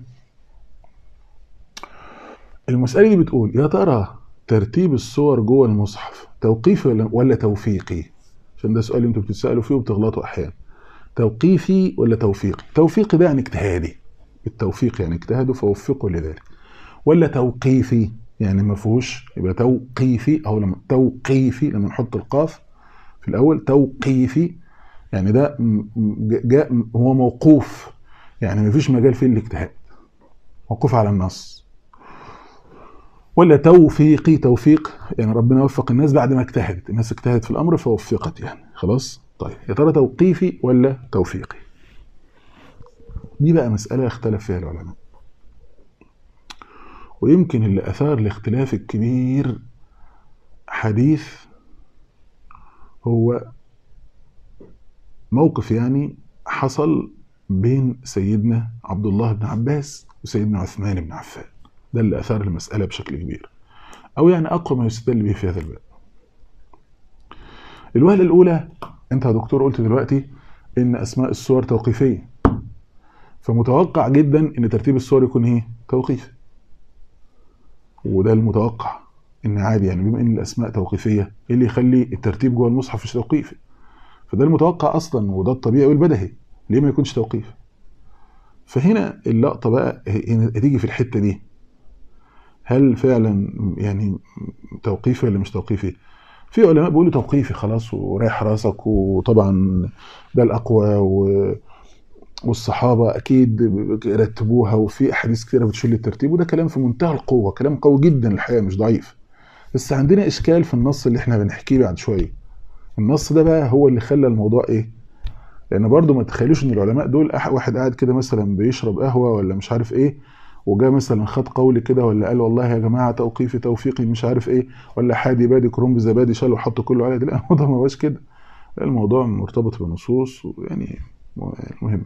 B: المسألة دي بتقول يا ترى ترتيب الصور جوه المصحف توقيفي ولا توفيقي؟ عشان ده سؤال انتوا بتتسألوا فيه وبتغلطوا احيانا. توقيفي ولا توفيقي؟ توفيقي ده يعني اجتهادي، التوفيق يعني اجتهدوا فوفقوا لذلك. ولا توقيفي يعني ما فيهوش، يبقى توقيفي، او لما توقيفي لما نحط القاف في الاول توقيفي يعني ده جاء هو موقوف، يعني ما فيش مجال فيه الاجتهاد، موقوف على النص. ولا توفيقي، توفيق يعني ربنا وفق الناس بعد ما اجتهدت، الناس اجتهدت في الامر فوفقت يعني خلاص. طيب يا ترى توقيفي ولا توفيقي؟ دي بقى مسألة اختلف فيها العلماء، ويمكن اللي اثار الاختلاف الكبير حديث هو موقف يعني حصل بين سيدنا عبد الله بن عباس وسيدنا عثمان بن عفان. ده اللي اثار المسألة بشكل كبير، او يعني اقوى ما يستدل به في هذا الباب. الوهلة الاولى، انت يا دكتور قلت دلوقتي ان اسماء الصور توقيفية، فمتوقع جدا ان ترتيب الصور يكون ايه؟ توقيفي. وده المتوقع، ان عادي يعني بما ان الاسماء توقيفية ايه اللي يخلي الترتيب جوه المصحف مش توقيفي؟ فده المتوقع اصلا، وده الطبيعي والبديهي، ليه ما يكونش توقيفي؟ فهنا اللقطة بقى هتيجي في الحتة دي، هل فعلا يعني توقيفي ولا مش توقيفي؟ في علماء بيقولوا توقيفي خلاص وريح راسك، وطبعا ده الاقوى، والصحابه اكيد رتبوها، وفي احاديث كثيره بتشيل الترتيب، وده كلام في منتهى القوه، كلام قوي جدا الحقيقه مش ضعيف. بس عندنا اشكال في النص اللي احنا بنحكيه بعد شويه. النص ده بقى هو اللي خلى الموضوع ايه؟ لان برضو ما تخيلوش ان العلماء دول واحد قاعد كده مثلا بيشرب قهوه ولا مش عارف ايه، وجا مثلا خد قول كده، ولا قال والله يا جماعه توقيفي توفيقي مش عارف ايه، ولا حادي بادي كرنب زبادي شال وحط كله على دي. لا، الموضوع ما بقاش كده، الموضوع مرتبط بنصوص ويعني مهم.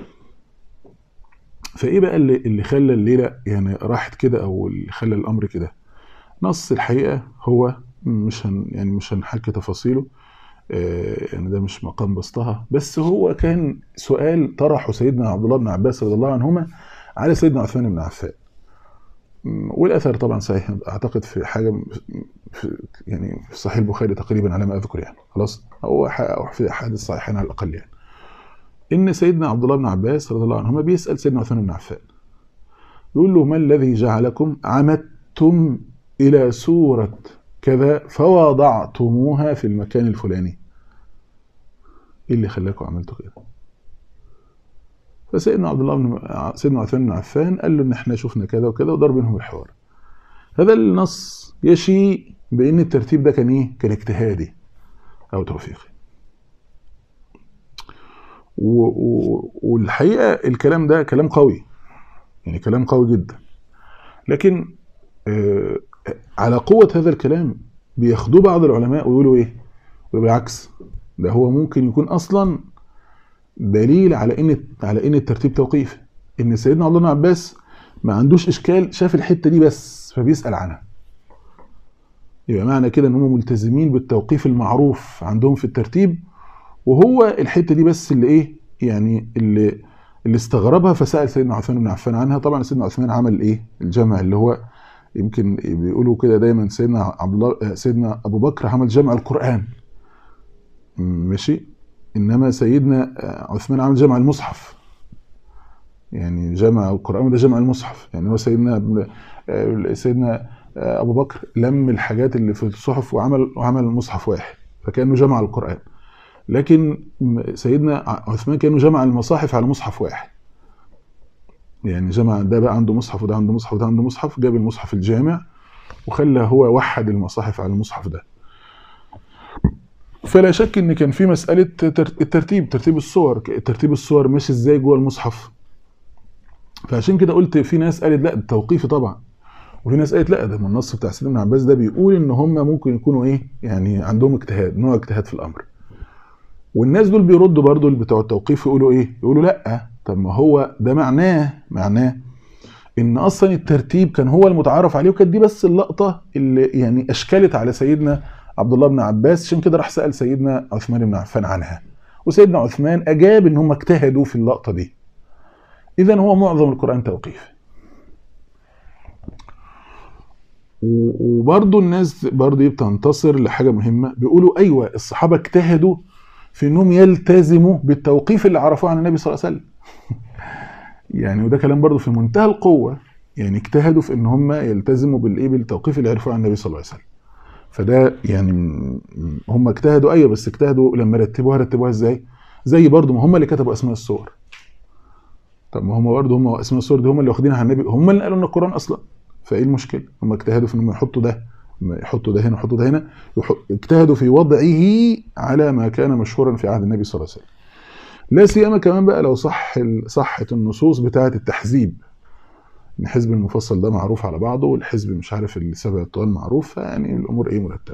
B: فايه بقى اللي خلى الليله يعني راحت كده، او اللي خلى الامر كده؟ نص الحقيقه هو مش هنحكي تفاصيله، يعني ده مش مقام بسطها، بس هو كان سؤال طرحه سيدنا عبد الله بن عباس رضي الله عنهما على سيدنا عثمان بن عفان. والاثر طبعا صحيح، اعتقد في حاجه يعني في صحيح البخاري تقريبا على ما اذكر يعني، خلاص، او في احاديث صحيحين على الاقل يعني، ان سيدنا عبد الله بن عباس رضي الله عنهما بيسال سيدنا عثمان بن عفان، يقول له ما الذي جعلكم عمدتم الى سوره كذا فوضعتموها في المكان الفلاني؟ ايه اللي خلاكم عملتوا كده؟ فسيدنا سيدنا عثمان بن عفان قال له ان احنا شفنا كذا وكذا، وضرب بينهم الحوار. هذا النص يشي بان الترتيب ده كان ايه؟ كان اجتهادي او توفيقي. والحقيقه الكلام ده كلام قوي، يعني كلام قوي جدا، لكن على قوه هذا الكلام بياخدوه بعض العلماء ويقولوا ايه؟ بالعكس، ده هو ممكن يكون اصلا دليل على ان الترتيب توقيفي، ان سيدنا عبد الله بن عباس ما عندوش اشكال، شاف الحته دي بس فبيسال عنها. يبقى معنى كده ان هم ملتزمين بالتوقيف المعروف عندهم في الترتيب، وهو الحته دي بس اللي ايه يعني اللي استغربها، فسال سيدنا عثمان بن عفان عنها. طبعا سيدنا عثمان عمل ايه؟ الجمع، اللي هو يمكن بيقولوا كده دايما سيدنا ابو بكر عمل جمع القران، ماشي، انما سيدنا عثمان عمل جمع المصحف، يعني جمع القرآن وده جمع المصحف. يعني هو سيدنا ابو بكر لم الحاجات اللي في الصحف وعمل مصحف واحد، فكانه جمع القرآن. لكن سيدنا عثمان كانه جمع المصاحف على مصحف واحد. يعني جمع ده بقى عنده مصحف وده عنده مصحف وده عنده مصحف، جاب المصحف الجامع وخلى هو وحد المصاحف على المصحف ده. فلا شك ان كان في مساله ترتيب الصور، ترتيب الصور ماشي ازاي جوه المصحف. فعشان كده قلت في ناس قالت لا ده توقيفي طبعا، وفي ناس قالت لا ده من النص بتاع سيدنا ابن عباس ده بيقول ان هم ممكن يكونوا ايه يعني عندهم اجتهاد، نوع اجتهاد في الامر. والناس دول بيردوا برضو اللي بتوع التوقيف يقولوا ايه؟ يقولوا لا طب ما هو ده معناه ان اصلا الترتيب كان هو المتعارف عليه، وكانت دي بس اللقطه اللي يعني اشكلت على سيدنا عبد الله بن عباس، عشان كده راح سال سيدنا عثمان بن عفان عنها، وسيدنا عثمان اجاب ان هم اجتهدوا في اللقطه دي. اذا هو معظم القران توقيف. وبرضه الناس برضه بتنتصر لحاجه مهمه، بيقولوا ايوه الصحابه اجتهدوا في انهم يلتزموا بالتوقيف اللي عرفوه عن النبي صلى الله عليه وسلم. يعني وده كلام برضه في منتهى القوه، يعني اجتهدوا في ان هم يلتزموا بالايه بالتوقيف اللي عرفوه عن النبي صلى الله عليه وسلم. فده يعني هم اجتهدوا ايوه، بس اجتهدوا لما رتبوها ازاي؟ زي برضه ما هم اللي كتبوا اسماء السور. طب ما هم برضه هم اسماء السور دي هم اللي واخدينها عن النبي، هم اللي قالوا لنا القران اصلا. فايه المشكله؟ هم اجتهدوا في انهم يحطوا ده هنا يحطوا ده هنا، اجتهدوا في وضعه على ما كان مشهورا في عهد النبي صلى الله عليه وسلم. لا سيما كمان بقى لو صحت النصوص بتاعه التحزيب، ان حزب المفصل ده معروف على بعضه، والحزب مش عارف السبع الطوال معروف، فيعني الامور ايه مرتبه.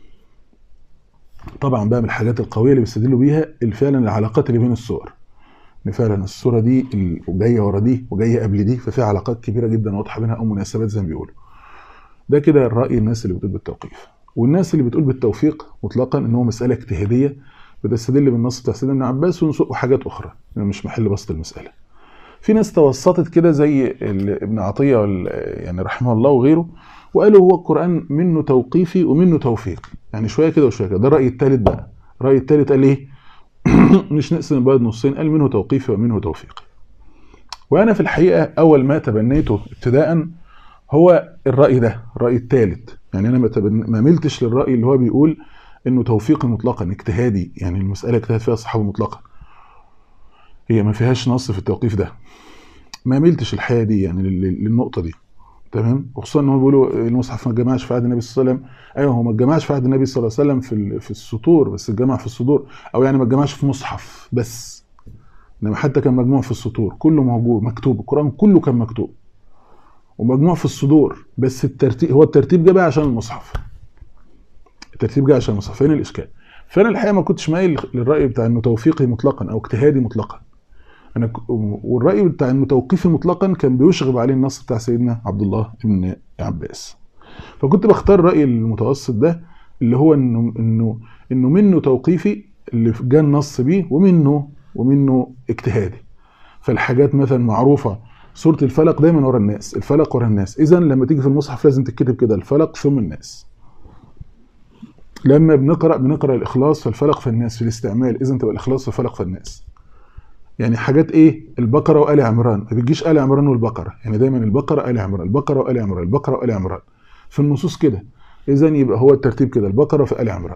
B: طبعا بقى من الحاجات القويه اللي بيستدلوا بيها فعلا العلاقات اللي بين السور، ان فعلا السوره دي جايه ورا دي وجايه قبل دي، ففي علاقات كبيره جدا واضحه بينها او مناسبات زي ما بيقولوا. ده كده الراي الناس اللي بتقول بالتوقيف. والناس اللي بتقول بالتوفيق مطلقا ان هو مساله اجتهاديه بتستدل بالنص بتاع سيدنا ابن عباس وحاجات اخرى، يعني مش محل بسط المساله. في ناس توسطت كده زي ابن عطيه يعني رحمه الله وغيره، وقالوا هو القران منه توقيفي ومنه توفيق، يعني شويه كده وشويه كده. ده الراي الثالث بقى. الراي الثالث قال ايه؟ مش نقسم البلد نصين، قال منه توقيفي ومنه توفيقي. وانا في الحقيقه اول ما تبنيته ابتداء هو الراي ده، الراي الثالث. يعني انا ما ملتش للراي اللي هو بيقول انه توفيقي مطلقا اجتهادي، يعني المساله اجتهاد فيها الصحابه مطلقا، هي ما فيهاش نص في التوقيف ده. ما ملتش الحقيقه دي يعني للنقطه دي، تمام. وخصوصا ان هم بيقولوا المصحف ما اتجمعش في عهد النبي صلى الله عليه وسلم. ايوه هو ما اتجمعش في عهد النبي صلى الله عليه وسلم في السطور بس، اتجمع في الصدور، او يعني ما اتجمعش في مصحف بس، انما حتى كان مجموع في السطور، كله موجود مكتوب، القران كله كان مكتوب ومجموع في الصدور، بس الترتيب جه بقى عشان المصحف. الترتيب جه عشان المصحف، فين الاشكال؟ فانا الحقيقه ما كنتش مايل للراي بتاع انه توفيقي مطلقا او اجتهادي مطلقا. والراي بتاع انه توقيفي مطلقا كان بيشغب عليه النص بتاع سيدنا عبد الله بن عباس. فكنت بختار الراي المتوسط ده اللي هو انه منه توقيفي اللي جاء النص بيه، ومنه اجتهادي. فالحاجات مثلا معروفه، سوره الفلق دايما ورا الناس، الفلق ورا الناس، اذا لما تيجي في المصحف لازم تتكتب كده الفلق ثم الناس. لما بنقرا الاخلاص فالفلق فالناس في الاستعمال، اذا تبقى الاخلاص فالفلق فالناس. يعني حاجات ايه؟ البقره وآل عمران، ما بتجيش آل عمران والبقره، يعني دايما البقره آل عمران، البقره وآل عمران، البقره وآل عمران في النصوص كده. اذا يبقى هو الترتيب كده البقره في آل عمران.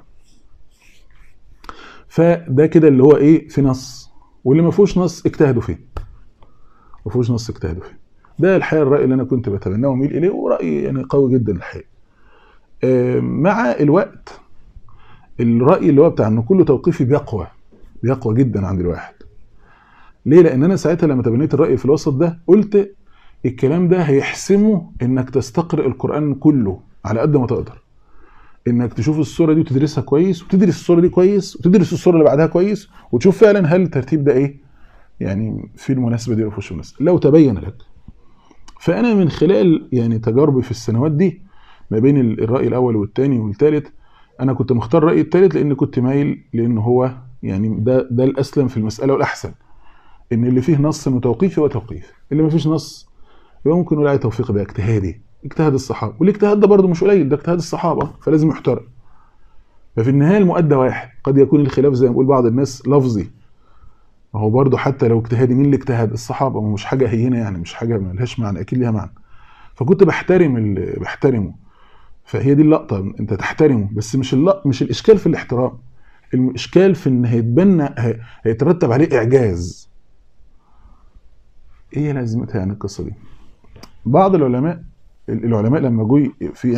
B: فده كده اللي هو ايه في نص، واللي ما فيهوش نص اجتهدوا فيه. ما فيهوش نص اجتهدوا فيه. ده الحقيقه الراي اللي انا كنت بتبناه واميل اليه، وراي يعني قوي جدا الحقيقه. مع الوقت الراي اللي هو بتاع انه كله توقيفي بيقوى جدا عند الواحد. ليه؟ لان انا ساعتها لما تبنيت الراي في الوسط ده قلت الكلام ده هيحسمه انك تستقرئ القران كله على قد ما تقدر، انك تشوف السوره دي وتدرسها كويس، وتدرس السوره دي كويس، وتدرس السوره اللي بعدها كويس، وتشوف فعلا هل الترتيب ده ايه يعني في المناسبه دي ولا في المناسبه، لو تبين لك. فانا من خلال يعني تجاربي في السنوات دي ما بين الراي الاول والثاني والثالث، انا كنت مختار الراي الثالث لان كنت مايل لان هو يعني ده الاسلم في المساله والاحسن، ان اللي فيه نص توقيفي هو توقيف، اللي ما فيش نص يبقى ممكن نقول عليه توفيق بقى اجتهادي، اجتهاد الصحابه، والاجتهاد ده برضه مش قليل، ده اجتهاد الصحابه فلازم يحترم. ففي النهايه المؤدى واحد، قد يكون الخلاف زي ما بيقول بعض الناس لفظي، وهو برضه حتى لو اجتهادي مين اللي اجتهد؟ الصحابه، ومش حاجه هينه يعني، مش حاجه ما لهاش معنى، اكيد ليها معنى. فكنت بحترمه. فهي دي اللقطه، انت تحترمه، بس مش الاشكال في الاحترام، الاشكال في ان هيترتب عليه اعجاز. ايه لازمتها يعني القصه دي؟ بعض العلماء لما جو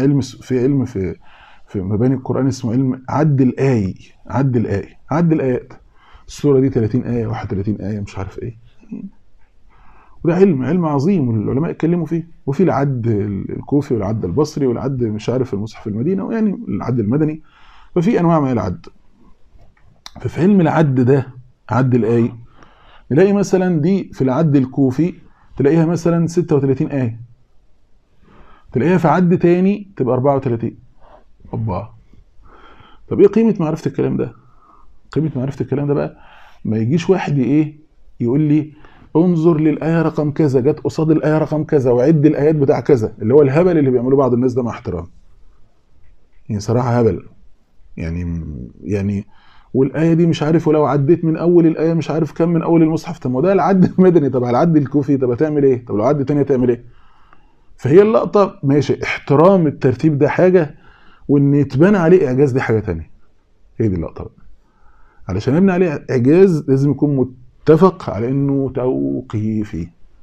B: في مباني القران اسمه علم عد الايات. السوره دي 30 ايه، 31 ايه، مش عارف ايه. وده علم عظيم والعلماء اتكلموا فيه. وفي العد الكوفي والعد البصري والعد مش عارف المصحف المدينه، ويعني العد المدني. ففي انواع من العد. ففي علم العد ده عد الايه، نلاقي مثلا دي في العد الكوفي تلاقيها مثلا 36 ايه، تلاقيها في عد تاني تبقى 34. الله. طب ايه قيمه معرفه الكلام ده؟ قيمه معرفه الكلام ده بقى ما يجيش واحد يقول لي انظر للايه رقم كذا جت قصاد الايه رقم كذا وعد الايات بتاع كذا، اللي هو الهبل اللي بيعملوه بعض الناس ده، مع احترام. يعني صراحه هبل. يعني والايه دي مش عارف، ولو عديت من اول الايه مش عارف كم من اول المصحف. طب ما ده العد المدني، طب على العد الكوفي طب هتعمل ايه؟ طب لو عد تاني هتعمل ايه؟ فهي اللقطه ماشي، احترام الترتيب ده حاجه، وان يتبنى عليه اعجاز دي حاجه تانية. هي دي اللقطه بقى. علشان نبني عليه اعجاز لازم يكون متفق على انه توقيفي.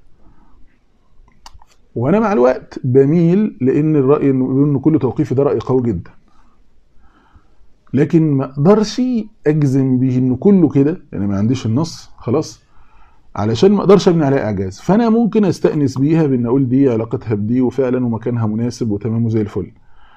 B: وانا مع الوقت بميل لان الراي انه كل توقيفي ده راي قوي جدا، لكن ما اقدرش اجزم به انه كله كده، يعني ما عنديش النص خلاص علشان ما اقدرش ابني عليها اعجاز. فانا ممكن استانس بيها بان اقول دي علاقتها بدي وفعلا ومكانها مناسب وتمام وزي الفل.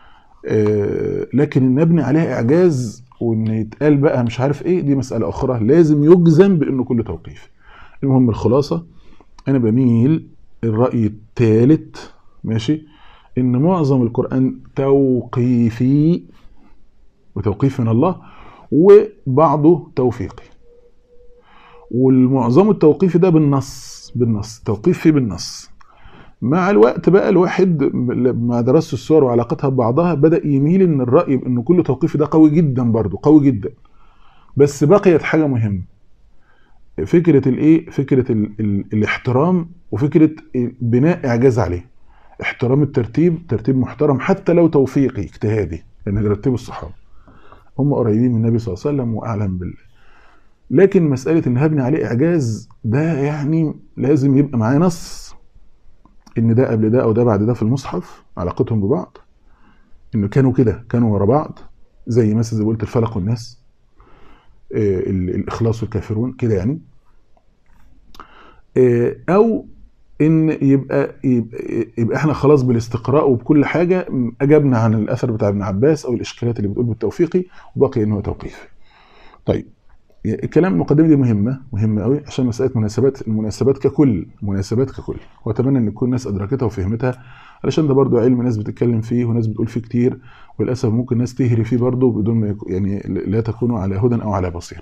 B: لكن ان ابني عليها اعجاز وان يتقال بقى مش عارف ايه، دي مساله اخرى لازم يجزم بانه كله توقيف. المهم الخلاصه، انا بميل الراي الثالث ماشي، ان معظم القران توقيفي وتوقيف من الله، وبعضه توفيقي. والمعظم التوقيفي ده بالنص توقيف فيه بالنص. مع الوقت بقى الواحد مع دراسة السور وعلاقتها ببعضها بدأ يميل ان الرأي انه كله توقيفي ده قوي جدا، برضه قوي جدا. بس بقيت حاجة مهمة، فكرة فكرة الاحترام، وفكرة بناء اعجاز عليه. احترام الترتيب، ترتيب محترم حتى لو توفيقي اجتهادي، لان رتبوا الصحابة هم قريبين من النبي صلى الله عليه وسلم واعلم بالله. لكن مسألة ان هبني عليه اعجاز ده يعني لازم يبقى معاه نص ان ده قبل ده او ده بعد ده في المصحف علاقتهم ببعض، انه كانوا كده، كانوا ورا بعض، زي مثلا زي قلت الفلق والناس، الاخلاص والكافرون كده يعني. او ان يبقى احنا خلاص بالاستقراء وبكل حاجه اجبنا عن الاثر بتاع ابن عباس او الاشكالات اللي بتقول بالتوفيقي، وبقي انه توقيفي. طيب الكلام المقدمه دي مهمه قوي عشان مساله المناسبات ككل، واتمنى ان تكون الناس ادركتها وفهمتها، علشان ده برضو علم ناس بتتكلم فيه وناس بتقول فيه كتير، وللاسف ممكن ناس تهري فيه برضو بدون ما يعني لا تكونوا على هدى او على بصيره.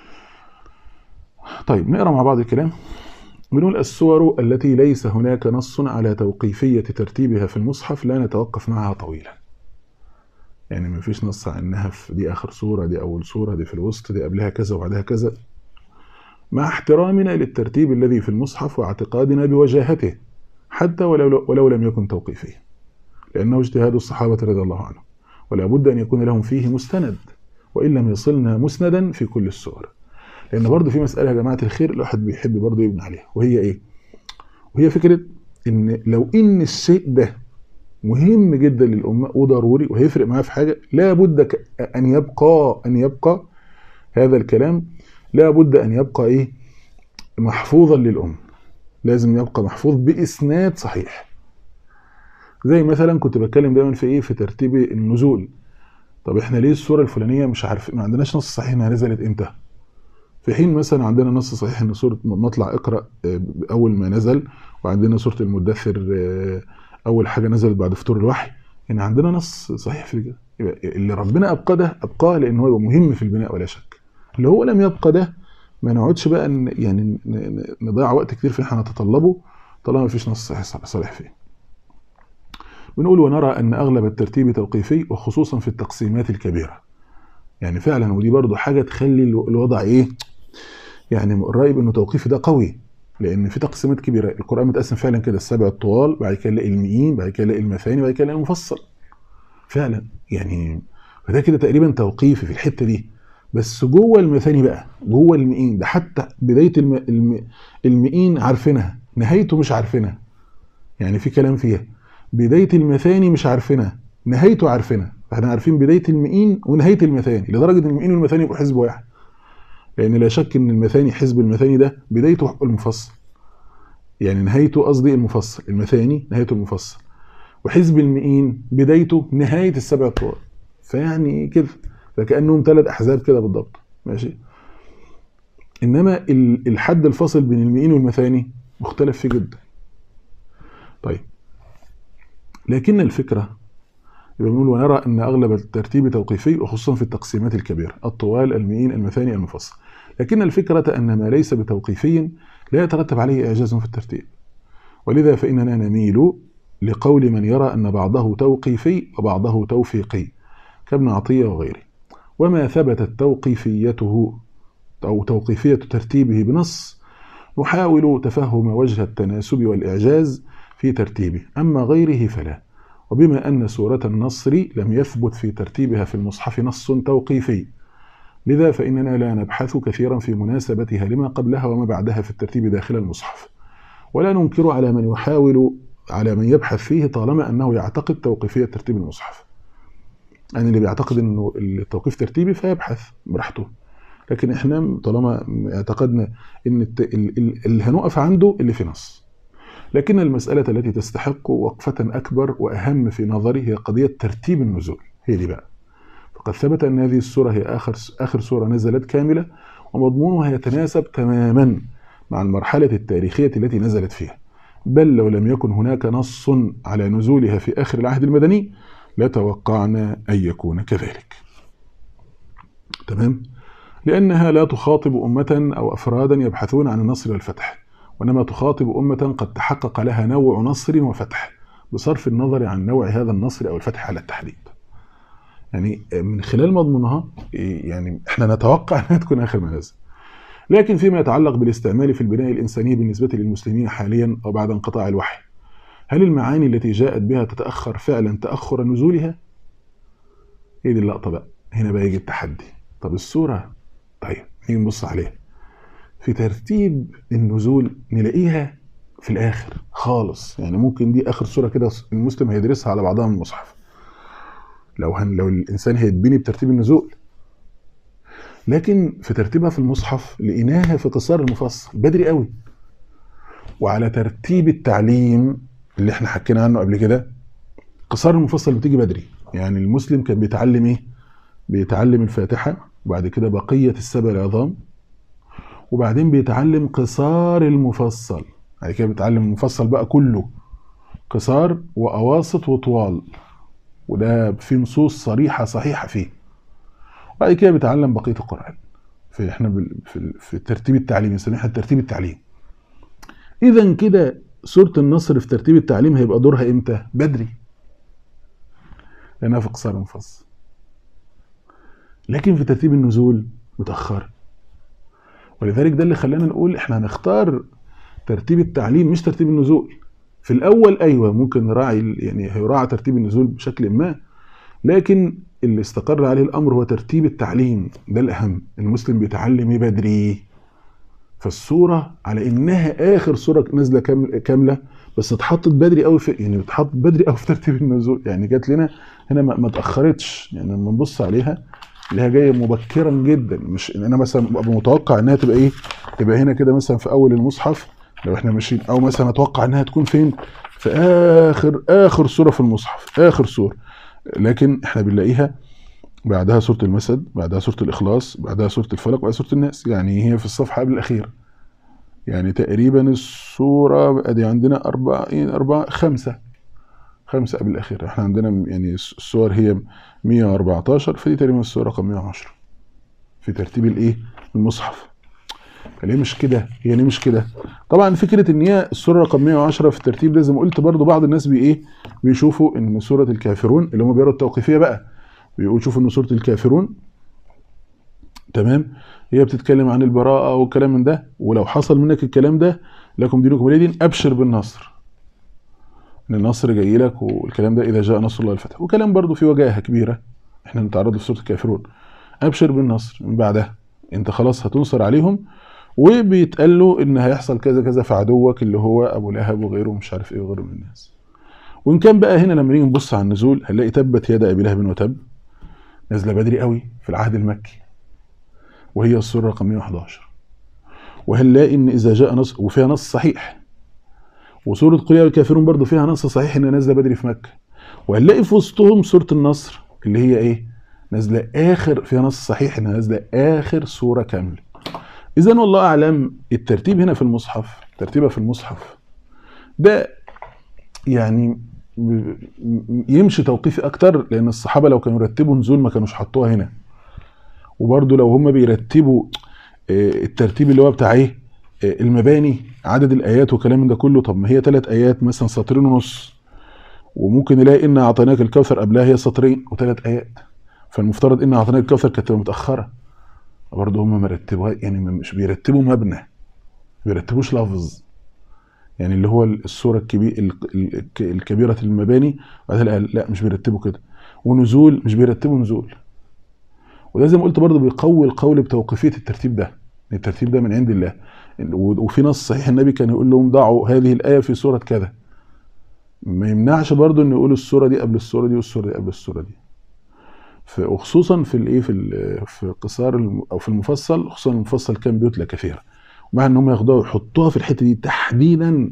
B: طيب نقرا مع بعض الكلام. بنقول السور التي ليس هناك نص على توقيفيه ترتيبها في المصحف لا نتوقف معها طويلا. يعني ما فيش نص عنها في دي اخر سوره، دي اول سوره، دي في الوسط، دي قبلها كذا وبعدها كذا، مع احترامنا للترتيب الذي في المصحف واعتقادنا بوجاهته حتى ولو لم يكن توقيفيا، لانه اجتهاد الصحابه رضي الله عنهم، ولا بد ان يكون لهم فيه مستند وان لم يصلنا مسندا في كل السور. لان برضه في مساله يا جماعه الخير الواحد بيحب برضه يبني عليها، وهي ايه؟ وهي فكره ان لو ان الشيء ده مهم جدا للأمة وضروري وهيفرق معاه في حاجة، لا بد أن يبقى هذا الكلام، لا بد أن يبقى محفوظا للأمة. لازم يبقى محفوظ بإسناد صحيح. زي مثلا كنت بتكلم دايما في ترتيب النزول. طب احنا ليه السورة الفلانية مش عارف، ما عندناش نص صحيح انها نزلت امتى، في حين مثلا عندنا نص صحيح ان سورة مطلع اقرأ اول ما نزل، وعندنا سورة المدثر اول حاجه نزلت بعد فطور الوحي. يعني عندنا نص صحيح في كده. اللي ربنا ابقاه لان هو يبقى مهم في البناء ولا شك. اللي هو لم يبقى ده ما نقعدش بقى يعني نضيع وقت كتير في احنا نتطلبه طالما ما فيش نص صحيح فيه. بنقول ونرى ان اغلب الترتيب توقيفي، وخصوصا في التقسيمات الكبيره. يعني فعلا ودي برضو حاجه تخلي الوضع يعني قريب انه توقيفي ده قوي، لان في تقسيمات كبيره. القران متقسم فعلا كده السبع الطوال، بعد كده نلاقي المئين، بعد كده نلاقي المثاني، بعد كده نلاقي المفصل فعلا. يعني فده كده تقريبا توقيفي في الحته دي. بس جوه المثاني بقى، جوه المئين ده، حتى بدايه المئين عارفينها، نهايته مش عارفينها، يعني في كلام فيها بداية المثاني مش عارفينها، نهايته عارفينها. فاحنا عارفين بداية المئين ونهاية المثاني، لدرجة ان المئين والمثاني يبقوا حزب واحد، لان لا شك ان المثاني، حزب المثاني ده بدايته المفصل، يعني نهايته قصدي المفصل، المثاني نهايته المفصل، وحزب المئين بدايته نهاية السبع طوال. فيعني كده، فكأنهم 3 أحزاب كده بالضبط، ماشي. إنما الحد الفاصل بين المئين والمثاني مختلف فيه جدا. طيب، لكن الفكرة يبقى بنقول ونرى أن أغلب الترتيب توقيفي، وخصوصا في التقسيمات الكبيرة، الطوال، المئين، المثاني، المفصل. لكن الفكرة أن ما ليس بتوقيفي لا يترتب عليه إعجاز في الترتيب، ولذا فإننا نميل لقول من يرى أن بعضه توقيفي وبعضه توفيقي كابن عطية وغيره. وما ثبتت توقيفيته أو توقيفية ترتيبه بنص نحاول تفهم وجه التناسب والإعجاز في ترتيبه، أما غيره فلا. وبما أن سورة النصر لم يثبت في ترتيبها في المصحف نص توقيفي، لذا فإننا لا نبحث كثيرا في مناسبتها لما قبلها وما بعدها في الترتيب داخل المصحف، ولا ننكر على من يبحث فيه طالما أنه يعتقد توقيفية ترتيب المصحف. يعني اللي بيعتقد أنه التوقيف ترتيبي فيبحث براحته، لكن احنا طالما اعتقدنا ان اللي هنقف عنده اللي في نص. لكن المسألة التي تستحق وقفة أكبر وأهم في نظري هي قضية ترتيب النزول، هي دي بقى. فقد ثبت أن هذه السورة هي آخر سورة نزلت كاملة، ومضمونها يتناسب تماما مع المرحلة التاريخية التي نزلت فيها، بل لو لم يكن هناك نص على نزولها في آخر العهد المدني لتوقعنا أن يكون كذلك. تمام؟ لأنها لا تخاطب أمة أو أفرادا يبحثون عن النصر والفتح، وإنما تخاطب أمة قد تحقق لها نوع نصر وفتح، بصرف النظر عن نوع هذا النصر أو الفتح على التحديد. يعني من خلال مضمونها يعني احنا نتوقع أنها تكون آخر ما نزل. لكن فيما يتعلق بالاستعمال في البناء الإنساني بالنسبة للمسلمين حاليا أو بعد انقطاع الوحي، هل المعاني التي جاءت بها تتأخر فعلا تأخر نزولها؟ هي دي اللقطة بقى، هنا بقى يجي التحدي. طب السورة، طيب نيجي نبص عليها في ترتيب النزول نلاقيها في الآخر خالص، يعني ممكن دي آخر سورة كده المسلم هيدرسها على بعضها من المصحف لو الإنسان هيتبني بترتيب النزول. لكن في ترتيبها في المصحف لقيناها في قصار المفصل بدري قوي، وعلى ترتيب التعليم اللي احنا حكينا عنه قبل كده، قصار المفصل بتيجي بدري. يعني المسلم كان بيتعلم ايه؟ بيتعلم الفاتحة، وبعد كده بقية السبع العظام، وبعدين بيتعلم قصار المفصل، بعد كده بيتعلم المفصل بقى كله، قصار وأواسط وطوال، وده في نصوص صريحة صحيحة فيه. وبعد كده بيتعلم بقية القرآن. احنا في ترتيب التعليم بنسميها ترتيب التعليم. إذا كده سورة النصر في ترتيب التعليم هيبقى دورها امتى؟ بدري، لأنها في قصار المفصل. لكن في ترتيب النزول متأخر، ولذلك ده اللي خلانا نقول احنا هنختار ترتيب التعليم مش ترتيب النزول. في الأول أيوة ممكن نراعي، يعني هيراعى ترتيب النزول بشكل ما، لكن اللي استقر عليه الأمر هو ترتيب التعليم، ده الأهم. المسلم بيتعلم بدري، فالسورة على إنها آخر سورة نازلة كاملة، بس اتحطت بدري قوي يعني اتحطت بدري قوي في ترتيب النزول، يعني جات لنا هنا ما اتأخرتش. يعني لما نبص عليها اللي هي جايه مبكرا جدا، مش ان انا مثلا ابقى متوقع انها تبقى ايه، تبقى هنا كده مثلا في اول المصحف لو احنا ماشيين، او مثلا اتوقع انها تكون فين، في اخر سوره في المصحف، اخر سوره. لكن احنا بنلاقيها بعدها سوره المسد، بعدها سوره الاخلاص، بعدها سوره الفلق، بعدها سوره الناس، يعني هي في الصفحه قبل الاخير. يعني تقريبا السوره ادي عندنا خمسة قبل الأخير. احنا عندنا يعني السور هي 114، فدي تقريبا السورة رقم 110 في ترتيب الايه؟ المصحف. ليه مش كده؟ هي ليه مش كده؟ طبعا فكرة ان هي السورة رقم 110 في الترتيب ده زي ما قلت برضو بعض الناس بيشوفوا ان سورة الكافرون اللي هم بيقروا التوقيفية بقى، بيشوفوا ان سورة الكافرون تمام هي بتتكلم عن البراءة والكلام من ده، ولو حصل منك الكلام ده لكم دينكم ولي دين، ابشر بالنصر، ان النصر جاي لك والكلام ده اذا جاء نصر الله الفتح، وكلام برضو في وجاهه كبيره احنا نتعرض له في سوره الكافرون. ابشر بالنصر، من بعدها انت خلاص هتنصر عليهم وبيتقال له ان هيحصل كذا كذا في عدوك اللي هو ابو لهب وغيره ومش عارف ايه وغيره من الناس. وان كان بقى هنا لما نيجي نبص على النزول هنلاقي تبت يد ابي لهب وتب نازله بدري قوي في العهد المكي، وهي السوره رقم 111. وهنلاقي ان اذا جاء نصر، وفيها نص صحيح، وسوره قل يا الكافرون برضو فيها نص صحيح انها نازله بدري في مكه. وهنلاقي في وسطهم سوره النصر اللي هي ايه؟ نازله اخر، فيها نص صحيح انها نازله اخر سوره كامله. اذا والله اعلم الترتيب هنا في المصحف، ترتيبها في المصحف ده يعني يمشي توقيفي اكتر، لان الصحابه لو كانوا يرتبوا نزول ما كانوش حطوها هنا. وبرضو لو هم بيرتبوا الترتيب اللي هو بتاع ايه، المباني، عدد الايات وكلام من ده كله، طب ما هي 3 ايات مثلا سطرين ونص، وممكن نلاقي ان اعطيناك الكوثر قبلها هي سطرين و3 ايات، فالمفترض ان اعطيناك الكوثر كانت متاخره. برضه هم مرتبوها، يعني مش بيرتبوا مبنى، ما بيرتبوش لفظ، يعني اللي هو السوره الكبيره المباني بعدها لا مش بيرتبوا كده. ونزول مش بيرتبوا نزول. وده زي ما قلت برضه بيقوي القول بتوقيفيه الترتيب ده، الترتيب ده من عند الله. وفي نص صحيح النبي كان يقول لهم ضعوا هذه الايه في سوره كذا، ما يمنعش برضه ان يقولوا السوره دي قبل السوره دي والسوره دي قبل السوره دي. وخصوصا في الايه في قصار او في المفصل، خصوصا المفصل كان بيتلى كثيرا، ومع ان هم ياخدوها ويحطوها في الحته دي تحديدا،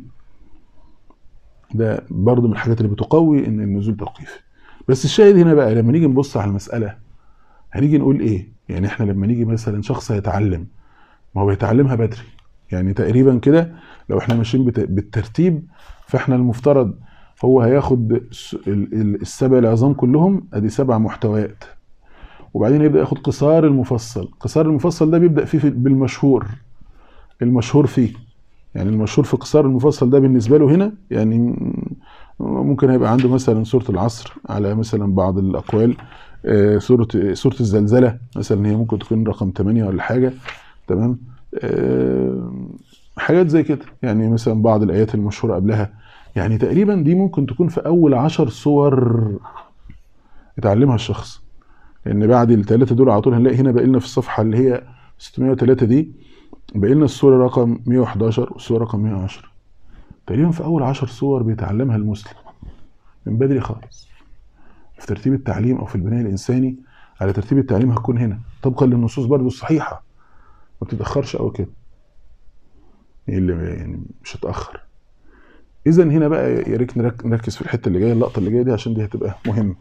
B: ده برضه من الحاجات اللي بتقوي ان النزول توقيفي. بس الشاهد هنا بقى لما نيجي نبص على المساله هنيجي نقول ايه؟ يعني احنا لما نيجي مثلا شخص هيتعلم، ما هو بيتعلمها بدري، يعني تقريبا كده لو احنا ماشيين بالترتيب، فاحنا المفترض هو هياخد السبع العظام كلهم، ادي 7 محتويات، وبعدين يبدا ياخد قصار المفصل. قصار المفصل ده بيبدا فيه بالمشهور، المشهور فيه، يعني المشهور في قصار المفصل ده بالنسبه له هنا، يعني ممكن هيبقى عنده مثلا سوره العصر على مثلا بعض الاقوال، سوره الزلزله مثلا هي ممكن تكون رقم 8 ولا حاجه، تمام، حاجات زي كده، يعني مثلا بعض الايات المشهوره قبلها، يعني تقريبا دي ممكن تكون في اول 10 سور يتعلمها الشخص. لان بعد ال3 دول على طول هنلاقي هنا باقي لنا في الصفحه اللي هي 603 دي باقي لنا السوره رقم 111 والسوره رقم 110. تقريبا في اول 10 سور بيتعلمها المسلم من بدري خالص. في ترتيب التعليم او في البناء الانساني على ترتيب التعليم هتكون هنا طبقا للنصوص برضو الصحيحه، ما بتتاخرش قوي كده، يعني مش هتاخر. اذا هنا بقى يا ريت نركز في الحته اللي جايه، اللقطه اللي جايه دي، عشان دي هتبقى مهمه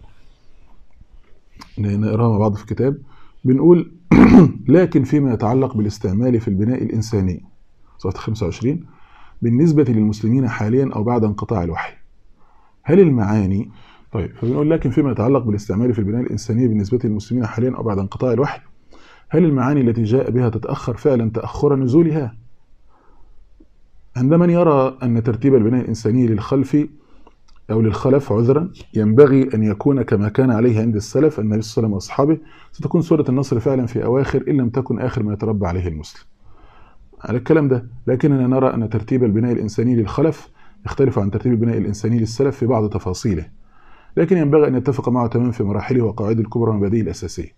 B: نقراها مع بعض في كتاب. بنقول لكن فيما يتعلق بالاستعمال في البناء الانساني، صفحه 25، بالنسبه للمسلمين حاليا او بعد انقطاع الوحي، هل المعاني، طيب فبنقول لكن فيما يتعلق بالاستعمال في البناء الانساني بالنسبه للمسلمين حاليا او بعد انقطاع الوحي، هل المعاني التي جاء بها تتاخر فعلا تاخر نزولها؟ عند من يرى أن ترتيب البناء الإنساني للخلف أو للخلف عذرا ينبغي أن يكون كما كان عليه عند السلف النبي صلى الله عليه وسلم وأصحابه، ستكون سورة النصر فعلا في أواخر إن لم تكن آخر ما يتربى عليه المسلم. على الكلام ده، لكننا نرى أن ترتيب البناء الإنساني للخلف يختلف عن ترتيب البناء الإنساني للسلف في بعض تفاصيله، لكن ينبغي أن يتفق معه تماما في مراحله وقواعده الكبرى ومبادئه الأساسية.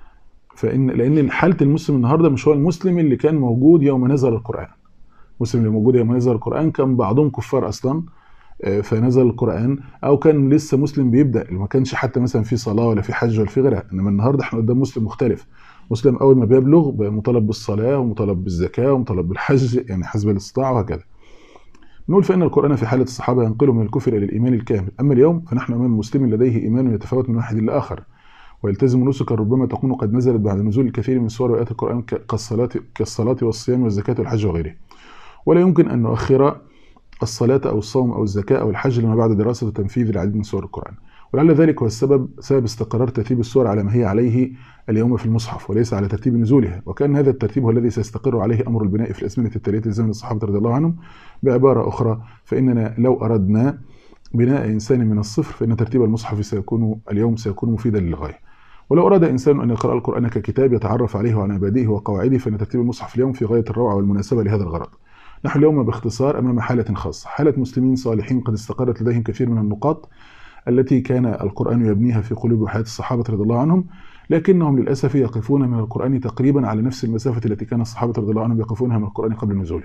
B: لأن حالة المسلم النهاردة مش هو المسلم اللي كان موجود يوم نزل القرآن. المسلم اللي موجود يوم نزل القرآن كان بعضهم كفار أصلا، فنزل القرآن، أو كان لسه مسلم بيبدأ، ما كانش حتى مثلا في صلاة ولا في حج ولا في غيرها. إنما النهاردة احنا قدام مسلم مختلف، مسلم أول ما بيبلغ بقى مطالب بالصلاة ومطالب بالزكاة ومطالب بالحج، يعني حسب الاستطاعة وهكذا. نقول فإن القرآن في حالة الصحابة ينقله من الكفر إلى الإيمان الكامل، أما اليوم فنحن أمام مسلم لديه إيمان يتفاوت من واحد إلى آخر، ويلتزم نسكا ربما تكون قد نزلت بعد نزول الكثير من سور وآيات القرآن كالصلاة والصيام والزكاة والحج وغيره، ولا يمكن أن نؤخر الصلاة أو الصوم أو الزكاة أو الحج لما بعد دراسة وتنفيذ العديد من سور القرآن. ولعل ذلك هو سبب استقرار ترتيب السور على ما هي عليه اليوم في المصحف، وليس على ترتيب نزولها، وكان هذا الترتيب هو الذي سيستقر عليه أمر البناء في الأزمنة التالية لزمن الصحابة رضي الله عنهم. بعبارة أخرى، فإننا لو أردنا بناء إنسان من الصفر فإن ترتيب المصحف اليوم سيكون مفيدا للغاية. ولو أراد إنسان أن يقرأ القرآن ككتاب يتعرف عليه وعلى مبادئه وقواعده فإن ترتيب المصحف اليوم في غاية الروعة والمناسبة لهذا الغرض. نحن اليوم باختصار أمام حالة خاصة، حالة مسلمين صالحين قد استقرت لديهم كثير من النقاط التي كان القرآن يبنيها في قلوب وحياة الصحابة رضي الله عنهم، لكنهم للأسف يقفون من القرآن تقريبا على نفس المسافة التي كان الصحابة رضي الله عنهم يقفونها من القرآن قبل نزوله.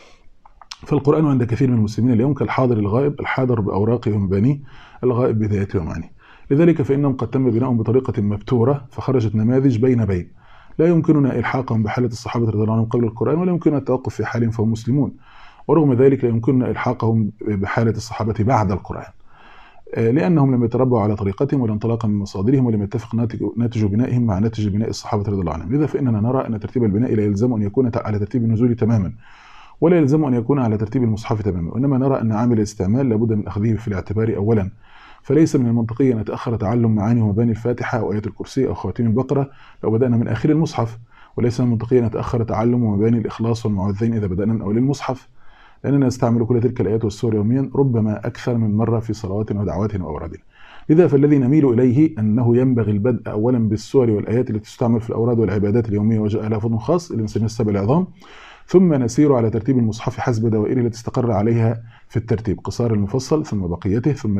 B: فالقرآن عند كثير من المسلمين اليوم كالحاضر الغائب، الحاضر بأوراقه ومبانيه، الغائب بذاته ومعانيه. لذلك فإنهم قد تم بناؤهم بطريقة مبتورة، فخرجت نماذج بين لا يمكننا إلحاقهم بحالة الصحابة رضي الله عنهم قبل القرآن، ولا يمكننا التوقف في حالهم فهم مسلمون، ورغم ذلك لا يمكننا إلحاقهم بحالة الصحابة بعد القرآن، لأنهم لم يتربوا على طريقتهم ولا انطلاقا من مصادرهم، ولم يتفق ناتج بنائهم مع ناتج بناء الصحابة رضي الله عنهم. لذا فإننا نرى أن ترتيب البناء لا يلزم أن يكون على ترتيب النزول تماما، ولا يلزم أن يكون على ترتيب المصحف تماما، وإنما نرى أن عامل الاستعمال لابد من أخذه في الاعتبار أولا. فليس من المنطقي أن يتأخر تعلم معاني ومباني الفاتحة أو آية الكرسي أو خواتيم البقرة لو بدأنا من آخر المصحف، وليس من المنطقي أن يتأخر تعلم ومباني الإخلاص والمعوذين إذا بدأنا من أول المصحف، لأننا نستعمل كل تلك الآيات والسور يوميا ربما أكثر من مرة في صلواتنا ودعواتنا وأورادنا. لذا فالذي نميل إليه أنه ينبغي البدء أولا بالسور والآيات التي تستعمل في الأوراد والعبادات اليومية وجاء لها فضل خاص اللي بنسميه السبع العظام، ثم نسير على ترتيب المصحف حسب دوائره التي استقر عليها في الترتيب، قصار المفصل ثم بقيته ثم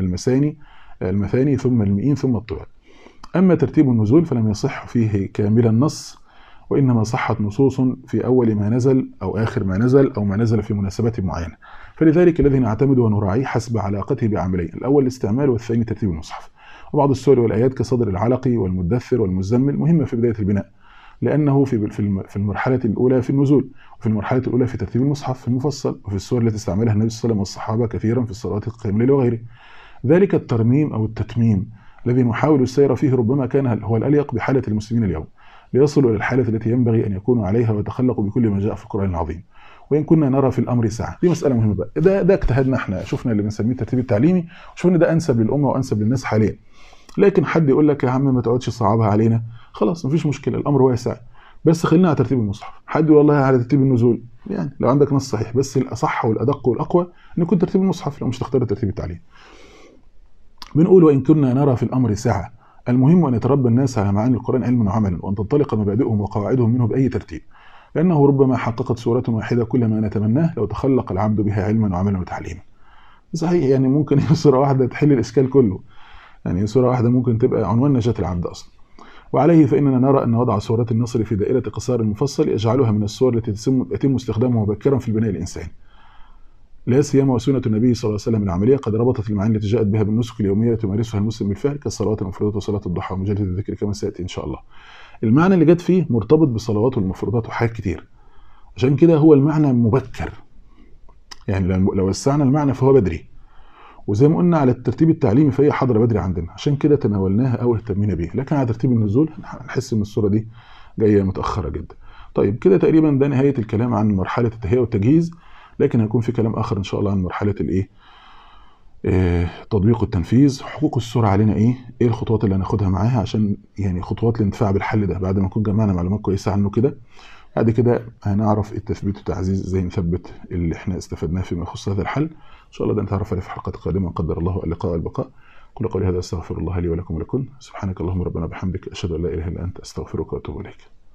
B: المثاني ثم المئين ثم الطوال. أما ترتيب النزول فلم يصح فيه كامل النص، وإنما صحت نصوص في أول ما نزل أو آخر ما نزل أو ما نزل في مناسبات معينة. فلذلك الذي نعتمد ونراعيه حسب علاقته بعاملين، الأول الاستعمال والثاني ترتيب المصحف. وبعض السور والآيات كصدر العلق والمدثر والمزمل مهمة في بداية البناء، لأنه في المرحلة الأولى في النزول، وفي المرحلة الأولى في ترتيب المصحف في المفصل، وفي السور التي استعملها النبي صلى الله عليه وسلم والصحابة كثيرا في الصلوات القيام الليل وغيره. ذلك الترميم أو التتميم الذي نحاول السير فيه ربما كان هو الأليق بحالة المسلمين اليوم، ليصلوا إلى الحالة التي ينبغي أن يكونوا عليها ويتخلقوا بكل ما جاء في القرآن العظيم. وإن كنا نرى في الأمر سعة، دي مسألة مهمة بقى، ده اجتهادنا احنا، شفنا اللي بنسميه الترتيب التعليمي وشفنا ده أنسب للأمة وأنسب للناس حاليا. لكن حد يقول لك يا عم ما تقعدش تصعبها علينا، خلاص مفيش مشكلة، الأمر واسع، بس خلينا على ترتيب المصحف. حد يقول والله على ترتيب النزول، يعني لو عندك نص صحيح، بس الأصح والأدق والأقوى أن يكون ترتيب المصحف لو مش تختار ترتيب التعليم. بنقول وإن كنا نرى في الأمر سعة، المهم أن يتربى الناس على معاني القرآن علما وعملا، وأن تنطلق مبادئهم وقواعدهم منه بأي ترتيب، لأنه ربما حققت سورة واحدة كل ما نتمناه لو تخلق العبد بها علما وعملا وتعليما. صحيح، يعني ممكن سورة واحدة تحل الإشكال كله، يعني سورة واحدة ممكن تبقى عنوان نجاة العبد أصلا. وعليه فإننا نرى أن وضع سورة النصر في دائرة قصار المفصل يجعلها من السور التي يتم استخدامها مبكرا في البناء الإنساني، لا سيما وسنة النبي صلى الله عليه وسلم العملية قد ربطت المعاني التي جاءت بها بالنسك اليومية تمارسها المسلم بالفعل، كالصلوات المفروضات وصلاة الضحى ومجالة الذكر كما سيأتي إن شاء الله. المعنى اللي جت فيه مرتبط بالصلوات والمفروضات وحاجات كتير، عشان كده هو المعنى مبكر، يعني لو وسعنا المعنى فهو بدري، وزي ما قلنا على الترتيب التعليمي فهي حاضرة بدري عندنا، عشان كده تناولناها أو اهتمينا بيها. لكن على ترتيب النزول هنحس إن الصورة دي جاية متأخرة جدا. طيب كده تقريبا ده نهاية الكلام عن مرحلة التهيئة والتجهيز، لكن هيكون في كلام آخر إن شاء الله عن مرحلة تطبيق التنفيذ. حقوق السورة علينا إيه الخطوات اللي هناخدها معاها عشان يعني خطوات الانتفاع بالحل ده، بعد ما نكون جمعنا معلومات كويسة عنه كده. بعد كده هنعرف التثبيت والتعزيز، ازاي نثبت اللي احنا استفدناه فيما يخص هذا الحل. ان شاء الله ده نتعرف عليه في حلقات قادمة قدر الله اللقاء والبقاء. كل قولي هذا استغفر الله لي ولكم ولكم. سبحانك اللهم ربنا بحمدك، اشهد ان لا اله الا انت، استغفرك واتوب اليك.